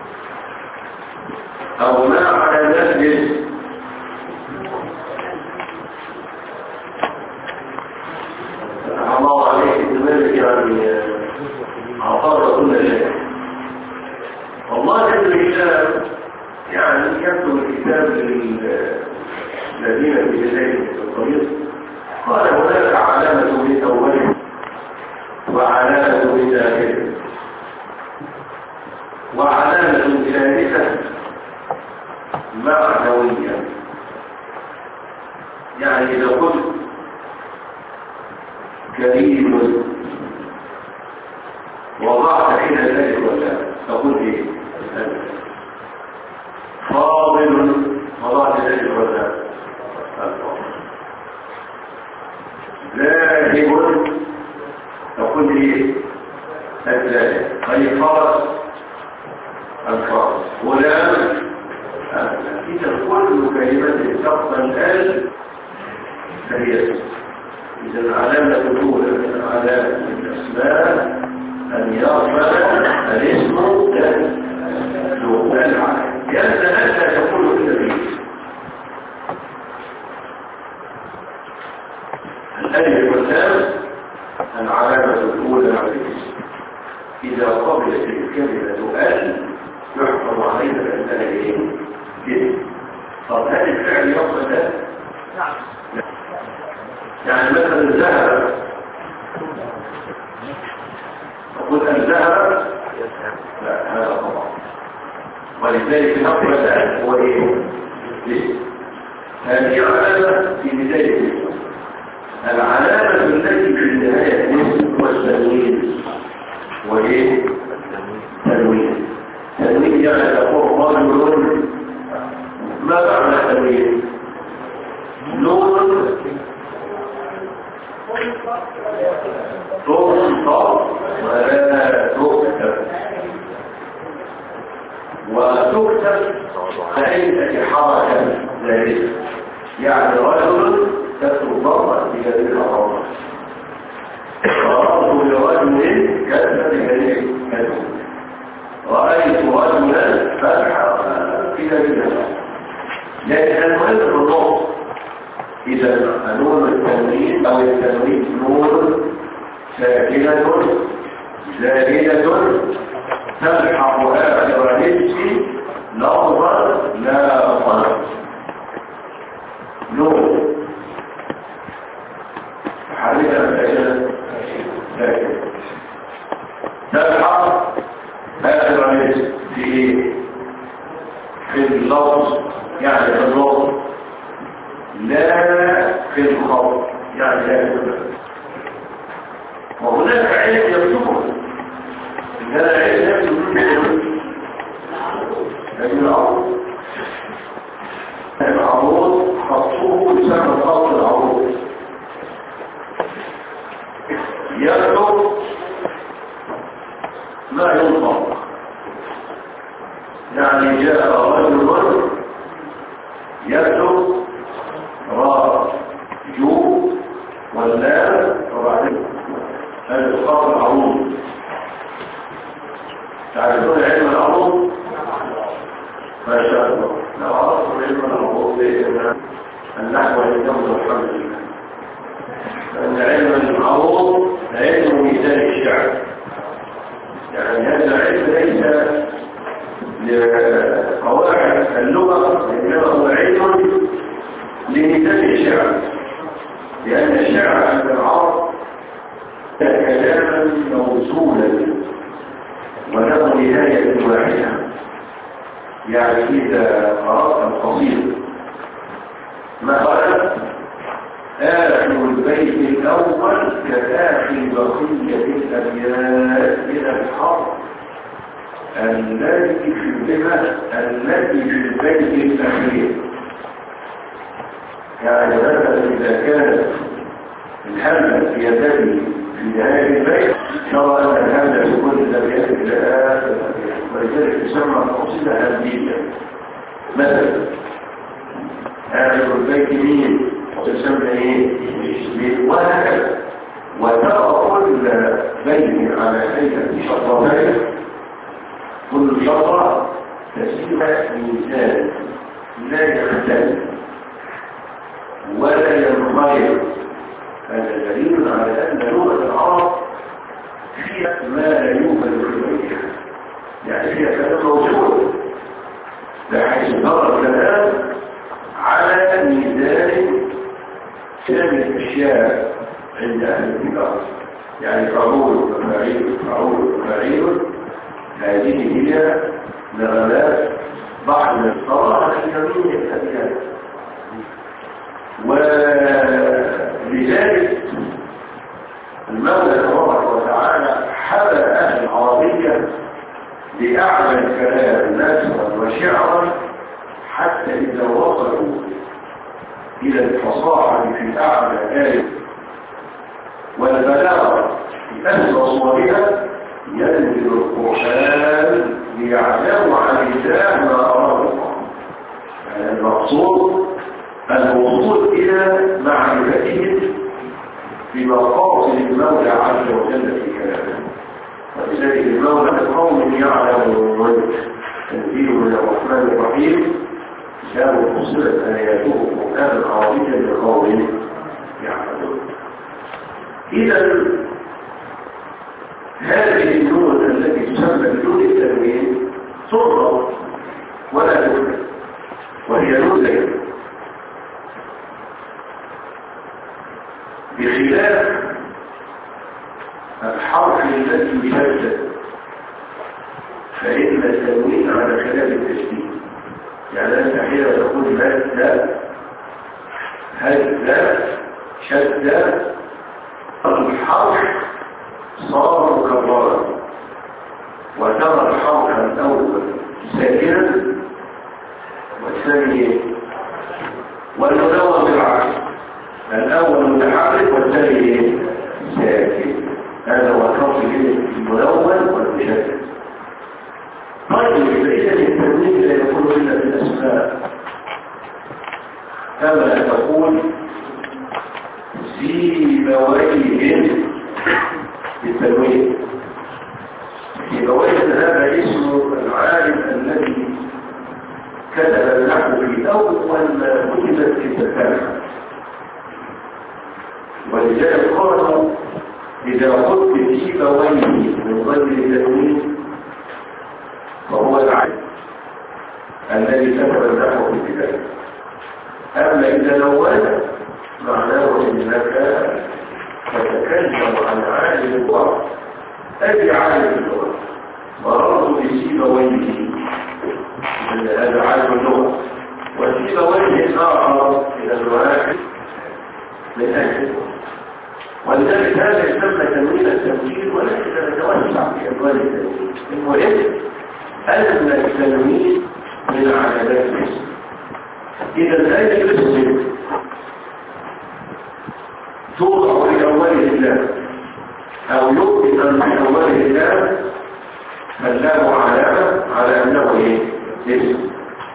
أو ما علامات الاسم الله عليك بذلك يعني أعطانا كل شيء والله كتب الكتاب يعني يكتب الكتاب للذين في بداية الطريق قال هناك علامة من أوله وعلامة من آخره وعلامة ثالثة معنوية يعني إذا قلت كريم وضعت حين ذلك ولا تقول ايه فاضل وضعت ذلك ولا ذاهب تقول ايه الذاهب اي فرس الفرس غلام إذا كل كلمة تقبل الآن فهي إذا العلامة الأولى من علامة الأسماء أن يرفع الاسم له العلامة لأن أنت تقول في النبي الألف واللام العلامة الأولى على الاسم إذا قبلت الكلمة أن يحفظ عليها بأنها إيه؟ اسم طب هل الفعل يقبل ده؟ نعم يعني مثلا الذهب تقول الذهب لا هذا طبعا ولذلك نقول الآن هو ايه؟ ليه؟ هذه علامة في بداية الاسم العلامة التي في النهاية الاسم والتنوين وإيه؟ تنوين. تنوين يعني تقول رجل. ما معنى تنوين؟ نون تنطق ولا تكتب، وتكتب ليس حركة ذلك، يعني رجل تكتب ضمة بجانب الأرض، رأيت لرجل كتب بجانب كتب، رأيت رجلا فتح في جانب، لكن المهم بالضبط. إذا نون التنوين أو التنوين نون ساكنة زائدة تلحق آخر الاسم لفظا لا صنع. نون حركة ساكنة ساكنة تلحق آخر الاسم في ايه؟ في اللفظ يعني في اللفظ، لا في الخط يعني لا يتبع. وهناك علم يكتبه، هذا علم يكتبه لكن العروض العروض خطه يسمى خط العروض. يكتب ما ينطق، يعني جاء رجل يكتب را جو واللام وبعدين هذا خط العروض. تعرفون علم العروض؟ ما شاء الله. لو عرفتم علم العروض بإذن النحو والجمع والحمد لله، فإن علم العروض علم مثال الشعر، يعني هذا العلم ليس لقواعد اللغة، إنما هو علم لمثال الشعر، لأن الشعر عند العرب كلاما موصولا وله نهاية واحدة، يعني إذا قرأت القصيدة مثلا آخر البيت الأول كآخر بقية الأبيات إلى الحرف التي في البمة التي في البيت الأخير. يعني مثلا إذا كانت الحملة في يدي في نهاية البيت نرى أن الحملة في كل الأبيات إلى آخر الأبيات، ولذلك تسمى القصيدة هندية. مثلا آخر البيت مين وتسمى إيه؟ وهكذا. وترى كل بيت على هيئة شطرين، كل شطرة تسمى ميزان لا يختلف ولا ينغير. هذا دليل على أن لغة العرب فيها ما لا يوجد في غيرها، يعني فيها كلام موجود بحيث ترى الكلام على ميزان كامل الأشياء عند أهل الكتاب، يعني فعول وفاعيل فعول وفاعيل. هذه هي نغمات بعض الصراحة في جميع الأبيات. ولذلك المولى تبارك وتعالى حبى أهل العربية بأعلى الكلام نثرا وشعرا، حتى إذا وصلوا إلى الفصاحة في أعلى آية والبلاغة في أسفل صورها ينزل القرآن ليعلموا عن الله ما أراد الله. يعني المقصود الوصول إلى معرفته بمقاصد المولى عز وجل في كلامه. ولذلك المولى قوم يعلمون تنزيل من الرحمن الرحيم، كتاب فصلت آياته قرآنا عربيا لقوم يعلمون. إذا هذه النون التي تسمى بدون التنوين تضرب ولا تكتب، وهي نون زيادة، بخلاف الحرف الذي يشدد فإن التنوين على خلاف التشديد. يعني أنت حين تقول هذا هذا شد الحرف صار مكررا، وترى الحرف الأول ساكنا والثاني والمدون بالعكس، الأول متحرك والثاني ساكن. هذا هو الفرق بين المدون والمشدد. طيب فإذا التنوين لا يكون إلا في الأسماء كما تقول سيبويه بالتنوين. سيبويه هذا اسم العالم الذي كتب النحو في أول ما كتبت في التاريخ، ولذلك قالوا إذا قلت سيبويه من غير تنوين فهو العالم الذي كتب النحو في البداية. أما إذا نوّن معناه إنك تتكلم عن عالم اللغة، أي عالم اللغة مررت بسيبويه من هذا عالم اللغة، وسيبويه آخر إلى الواحد من أجل، ولذلك هذا يسمى تنوين التمثيل، ولكن نتوسع في أبواب التنوين. المهم أن التنوين من علامات الاسم. إذا أي اسم توضع في أوله الله أو يؤمن في أوله الله فاللام علامة على أنه إيه؟ اسم.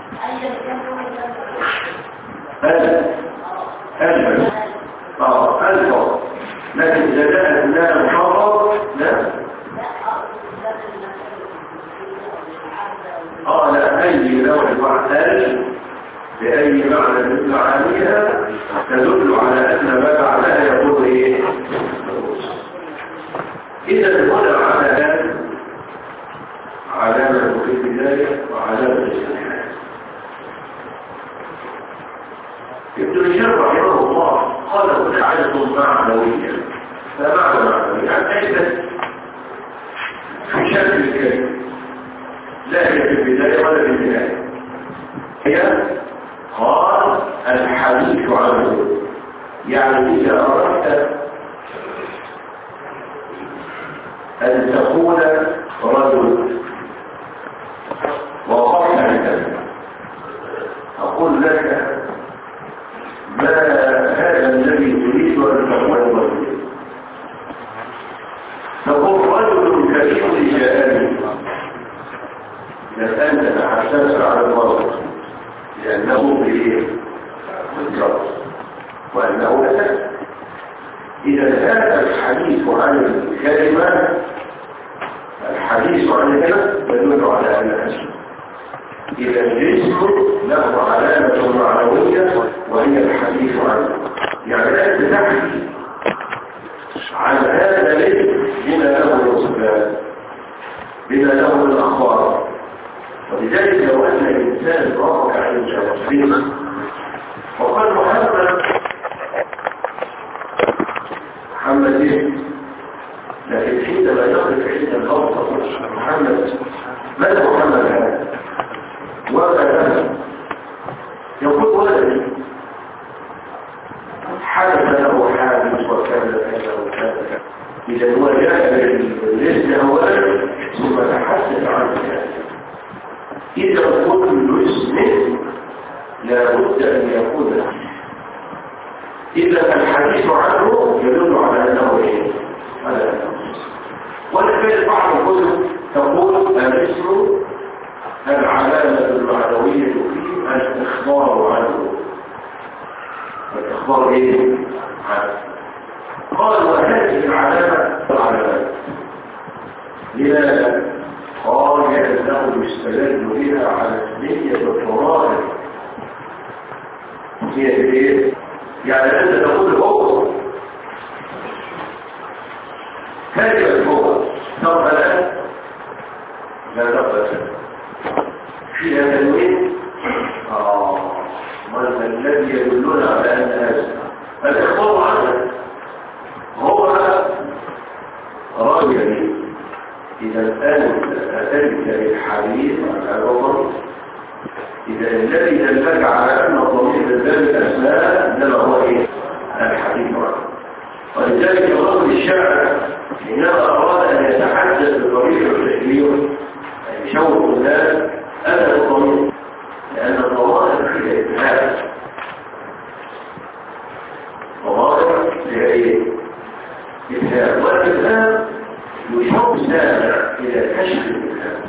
ألف ألف آه ألف لكن إذا جاءت لام حرف لا آه لا أي نوع وعدال بأي معنى من معانيها تدل على أن ما بعدها يقول إيه؟ إذا هنا علامات علامة في البداية وعلامة في النهاية. ابن هشام رحمه الله قال هنا عدد معنوية، فمعنى معنوي يعني ليست في شكل الكلمة، لا هي في البداية ولا في النهاية. هي قال الحديث عنه، يعني إذا أردت أن تقول رجل وقفت عندك أقول لك ما هذا الذي تريد أن تقول رجل؟ تقول رجل كريم جاءني، إذا أنت تحسست على الرجل لأنه بإيه؟ بالجرس وأنه أساس. إذا هذا الحديث عن الكلمة الحديث عن الكلمة يدل على أنها اسم. إذا الجسم له علامة معنوية وهي الحديث عنه، يعني أنت تحكي عن هذا الاسم بما له الوصفات بما له الأخبار. ولذلك لو أن الإنسان رفع عند مسلما وقال محمد محمد إيه؟ لكن حينما يقف عند الأوسط محمد ماذا محمد هذا؟ وقال يقول ولدي حدث له حادث وكذا كذا وكذا. إذا هو جاء بالاسم أولا ثم تحدث عنه هذا. إذا كل اسم لابد أن يكون، إذا الحديث عنه يدل على أنه إيه؟ على أنه ولكن بعض الكتب تقول الاسم العلامة المعنوية فيه الإخبار عنه. الإخبار إيه؟ عنه. قال وهذه العلامة العلامات لماذا؟ قال لأنه يستدل بها على نية الفرائض. هي ايه؟ يعني أنت تقول هو كلمة هو تقبل لا تقبل فيها تنوين. آه ما الذي يدلنا على أن هذا الإخبار عنه هو راجل. إذا أنت أتيت بالحديث عن الضمير، إذا الذي دلك على أن الضمير دل الأسماء إنما هو إيه؟ الحديث ولذلك يقول الشاعر حينما أراد أن يتحدث بطريقة التشبيه أن يشوق الناس أبدا الضمير، لأن الضمائر فيها إبهام، ضمائر فيها إيه؟ إبهام، والإبهام يشوق سامع إلى كشف الإبهام.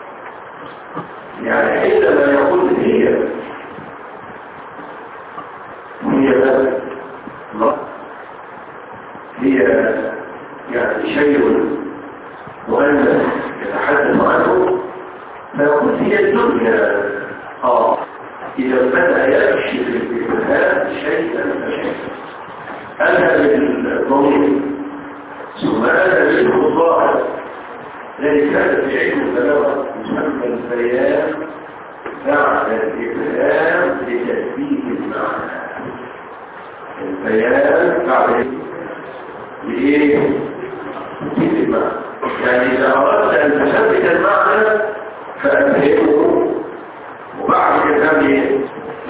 يعني حينما يقول هي هي بس الله هي يعني شيء مؤنث يتحدث عنه، فيقول هي الدنيا. اه اذا بدا يكشف الابهام شيئا فشيئا، انا بالضمير ثم انا بالظاهر. ذلك هذا في علم البلاغه يسمى البيان بعد الابهام لتثبيت المعنى. البيان بعد لإيه؟ تثبيت المعنى. يعني إذا أردت أن تثبت المعنى فأبهمه، وبعد كده بين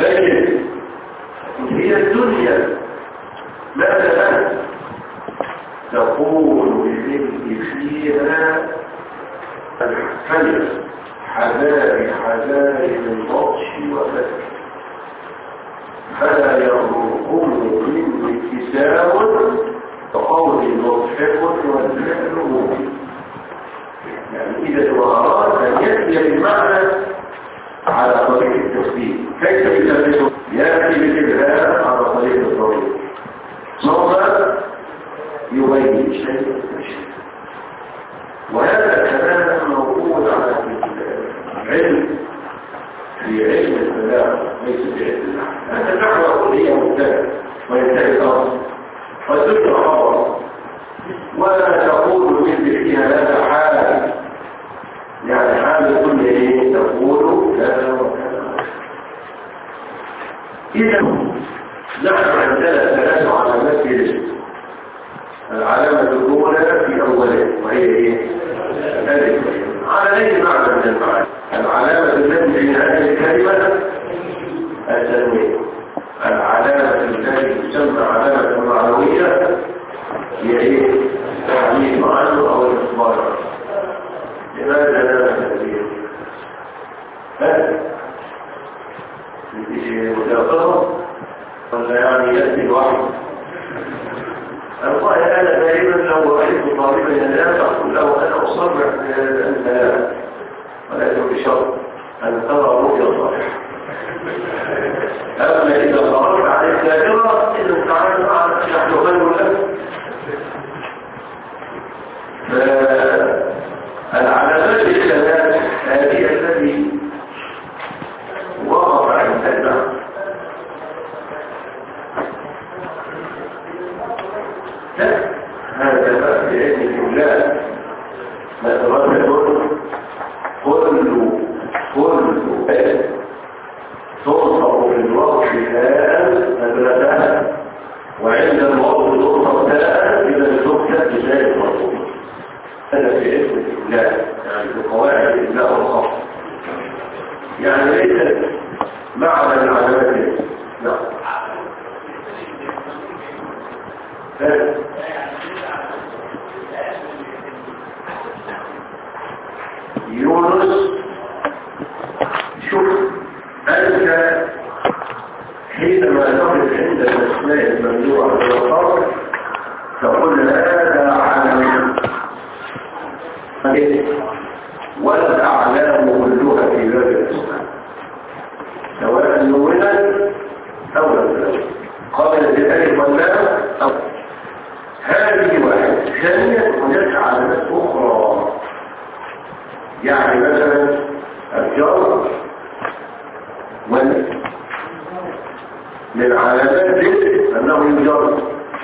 هي الدنيا ماذا أنت تقول بذلك فيها الحفل حذاري حذاري من بطش وفتح، فلا يغرقون من اتسام وقول مضحك والفعل ممكن. يعني إذا أراد أن يأتي بالمعنى على طريق التثبيت، كيف يثبته؟ يأتي بالإبهام على طريق الطريق، ثم يبين شيء بشيء. وهذا الكلام موجود على العلم في علم البلاغة ليس في علم النحو. أنت النحو يقول هي مبتدأ وينتهي الأمر وتذكر خبر، ولا تقول مثل فيها لا حال، يعني حال كل ايه تقول لا وكذا. إذا نحن عندنا ثلاث علامات في الاسم. العلامة الأولى في أولها وهي ايه؟ الألف. على أي معنى من المعاني؟ العلامة التي في هذه الكلمة التنوين. العلامة التي تسمى علامة معنوية هي ايه؟ التعليم عنه أو الإخبار عنه. لماذا لا تنوين؟ هل في متأخرة ولا يعني يأتي الوحي؟ الله أنا دائما لو رأيت طالبا ينام أقول له أنا أصرح أن لا، ولكن بشرط أن ترى رؤيا صالحة. أما إذا خرجت عن الدائرة إذا تعالى معنا نحن خير لك. فالعلامات الثلاث هذه التي وقف عندنا هذا بقى في علم الله مدرسة كل كل آية توصف في الوقت هاء مدرسة، وعند الوقت توصف تاء إذا تكتب بذلك المطلوب. هذا في علم الله، يعني في قواعد الله والخاص، يعني ليس معنى العلامات. لا يونس، شوف أنت حينما تقف عند الأسماء الممنوعة والخاص تقول هذا علم، والأعلام كلها في باب الأسماء سواء نونت أو لم قبل ذلك ولا أو. هذه واحدة. ثانيا هناك علامات أخرى، يعني مثلا الجر والنسب من علامات ذلك أنه يجر.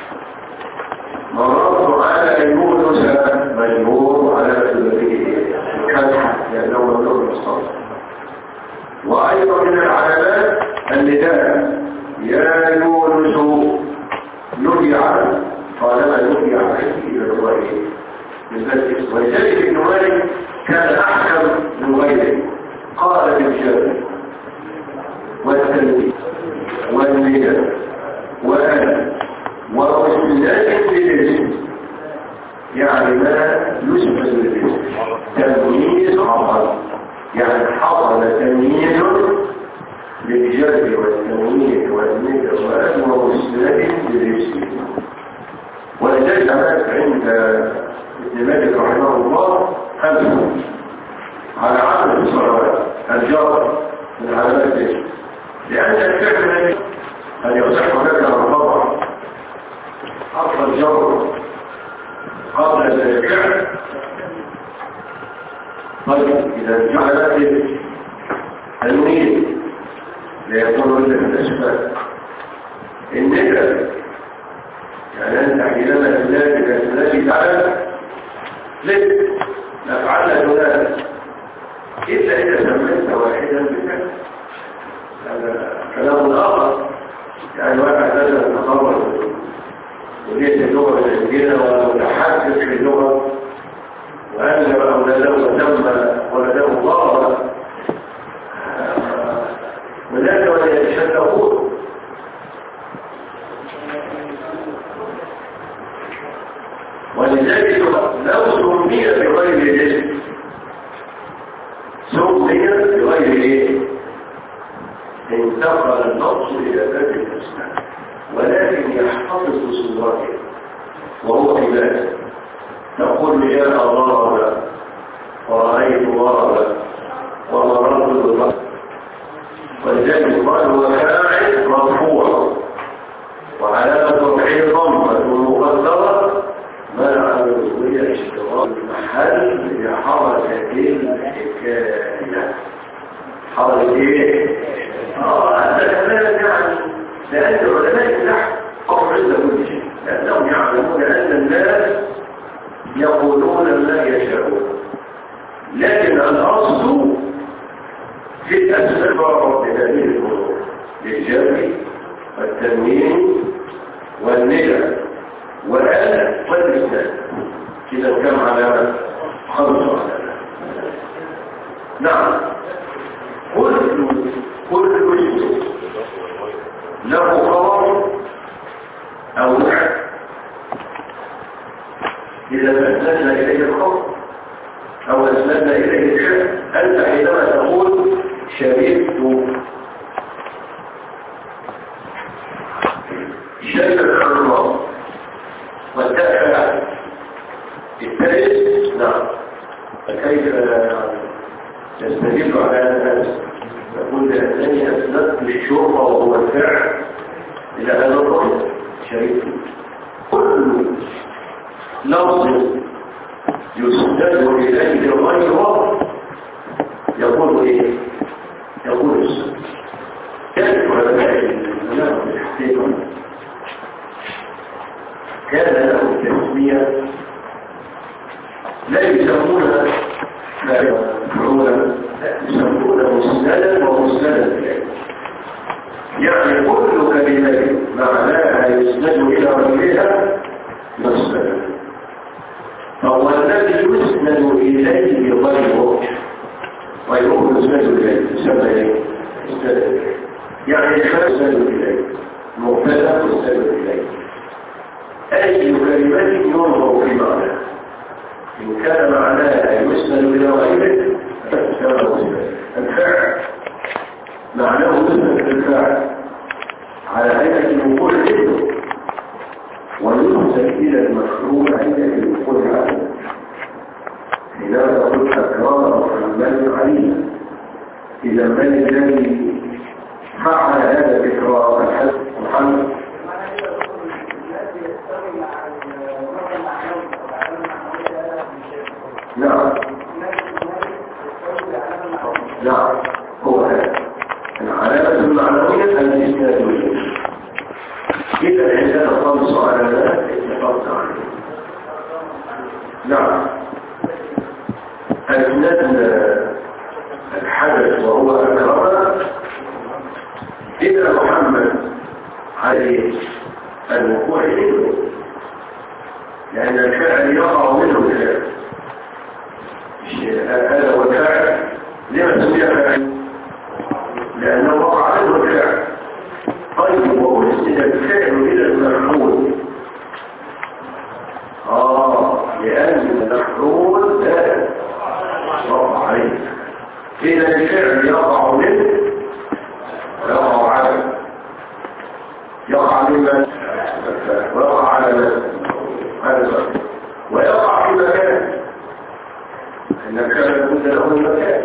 مررت على يونس مجبور على ثلاثيه كالحة لأنه ممنوع الصوت. وأيضا من العلامات النداء يا يونس نهي عنه، طالما نهي عنه إلى الغير من ذلك. ولذلك ابن مالك كان أحكم من غيره، قال بالجابر والتنوين والنداء وأنا واستدلال يعني ما يثبت للاسم. تمييز حصل، يعني حصل تمييز للجر والتمييز والنكر ومسند للاسم. ولذلك عند ابن مالك رحمه الله خمسة على عدد الصلوات الجار من علامات الاسم، لأن الفعل أن يصح لك الرفض حرف الجر قبل الفعل. طيب إذا جعلت المنير لا يكون إلا من الأسفل النكر، يعني أنت حينما تلاقي كالثلاثي تعالى لك نفعلها ثلاثة إلا إذا سميت واحدا بفعل. هذا كلام آخر، يعني واحد لازم نتصور وليس اللغة الإنجيلة ومتحدث في اللغة وأن أولاده تم ولده ضارة وذلك ولا يتشدقون. ولذلك لو سمي بغير اسم سمي بغير ايه انتقل النص الى باب الاسماء، ولكن يحتفظ بصورته وهو عباده. تقول يا ضرب ورأيت ضرب ومررت بالضرب، ولذلك قال هو فاعل مرفوع وعلامة رفعه ضمة مقدرة منع الوضوية اشتراك المحل لحركة الحكاية. حركة ايه؟ اه هذا كمان يعني لأن العلماء النحو قطع عند كل شيء، لأنهم يعلمون أن الناس يقولون ما يشاءون، لكن الأصل في الأسباب بهذه الأمور للجمع والتنوين والندى والآلة والإسناد. إذا كم علامة؟ خمس علامات. نعم، كل كل اسم له خبر أو نعم. إذا أسندنا إليه الخبر أو أسندنا إليه الشيء، أنت حينما تقول شربت شرب الحرام والتأكل الثالث نعم، فكيف تستدل على هذا؟ تقول لأنني أسندت للشرب وهو الفعل إلى هذا الرجل شربت. كل لفظ يسند إليه غيره يقول إيه؟ يقول السنة. كانت علماء الكلام الحقيقة كان له تسمية لا يسمونها مفعولا، يسمونها مسندا ومسندا إليه. يعني كل كلمة معناها يسند إلى غيرها مسندا، فهو الذي يسند إليه غيره غيره يسند إليه يسمى إليه يسند إليه، يعني الحال يسند إليه مبتدأ يسند إليه. أي كلمة ينظر في معناه، إن كان معناها يسند إلى غيره فيسمى مسند. الفعل معناه يسند الفاعل على هيئة الوقوع عنده، وينسب إلى المشروع عند الوقوع عنه. حينما تقول أكرام محمد علينا، إذا من الذي فعل هذا الإكرام الحسن محمد؟ نعم نعم، هو هذا العلامة المعنوية الإسناد والإسناد. إذا عندنا خمس علامات اتفقت عليها. نعم، أسندنا الحدث وهو أكرمنا إلى محمد عليه الوقوع منه، لأن الفعل يقع منه الفعل. هذا هو الفعل. لما سمي فعل؟ لأنه وقع منه الفعل. طيب وأسند الفعل إلى المفعول، آه ويقع على نفسه هذا سؤال. ويقع في مكان المكان يكون له المكان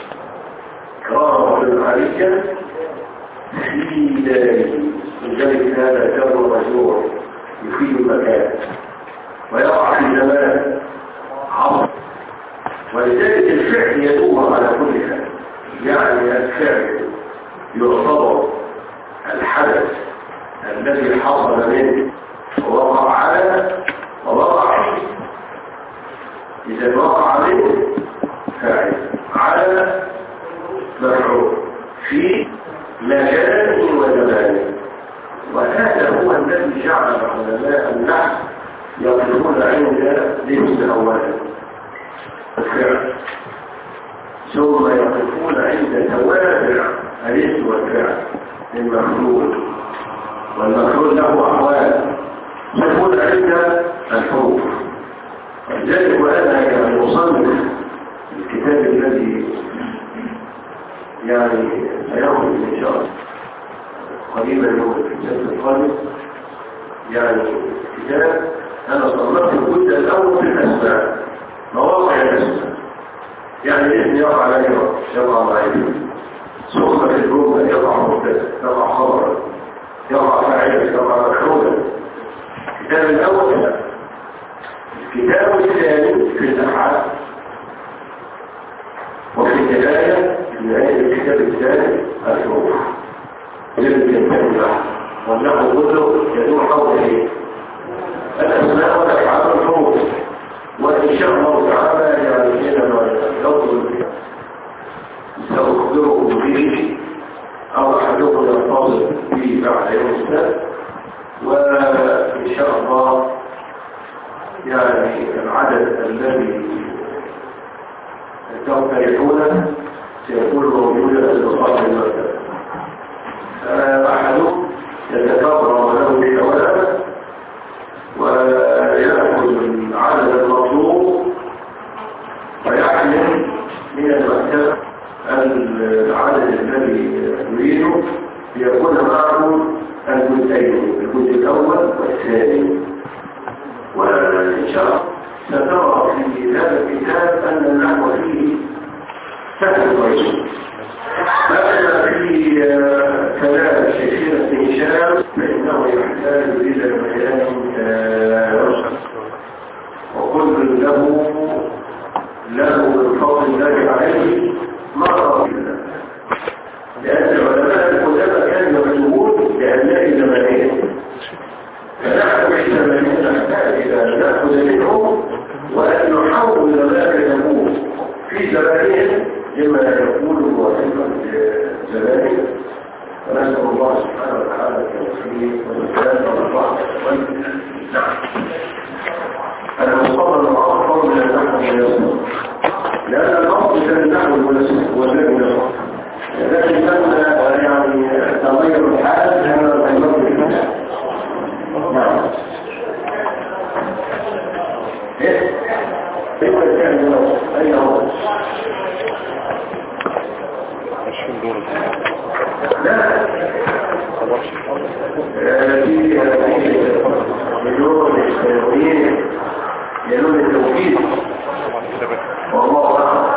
كرامة عليا في داره لذلك هذا جر مجرور يفيد المكان. ويقع في زمان عصر ولذلك الفعل يدور على كل حال يعني الفعل يعتبر الحدث الذي حصل منه ووقع على ووقع فيه. إذا وقع منه فاعل على مفعول في مكان وزمان. وهذا هو الذي جعل علماء النحو يقفون عند الاسم اولا الفعل ثم يقفون عند توابع الاسم والفعل المفعول والمفعول له احوال يقفون عند الحروف. ولذلك وانا يعني مصنف الكتاب الذي يعني سيخرج ان شاء الله قريبا يوم الكتاب القادم يعني كتاب انا صنفت الجزء الاول في الاسماء مواقع الاسماء يعني الاسم يقع على يقع يقع على ثم في الجمله يقع مبتدا يقع خبرا يقع فاعلا يقع مفعولا. الكتاب الاول الكتاب الثاني في الافعال وفي النهايه في نهايه الكتاب الثاني الحروف يجب ان والنحو كله يدور حول ايه؟ الاسماء والافعال والحروف. وان شاء الله تعالى يعني حينما يوصل ساخبركم به او احدكم يتصل به بعد يوم السبت. وان شاء الله يعني العدد الذي تقترحونه سيكون موجودا في صاحب المكتب. أحدهم يتكبر له بحوالة ويأخذ العدد المطلوب ويحمل من المكتب العدد الذي يريده ليكون معه الجزئين الجزء الأول والثاني. وإن شاء الله سترى في هذا الكتاب أن النحو فيه سهل ويسر. فأنا في كلام شيخنا ابن هشام فإنه يحتاج إلى بيان وكل له له من فضل الله عليه مرة لأن العلماء القدامى كانوا يكتبون لأنها زمانية فنحن مش زمانية نحتاج إلى أن نأخذ منهم وأن نحول ما كتبوه في زمانية لما يقول وإما زمانية. ونسأل الله سبحانه وتعالى التوفيق والسلام والرحمة والسلام. المصطلح الأفضل من النحو والنسب لأن الأفضل من النحو والنسب والذي يصح لكن لما يعني تغير الحال هذا الأمر بالنسب. نعم. إيه؟ كيف كان له؟ أين هو؟ عشرين دور. لا. الذي يلون التوحيد يلون التوحيد والله أعلم.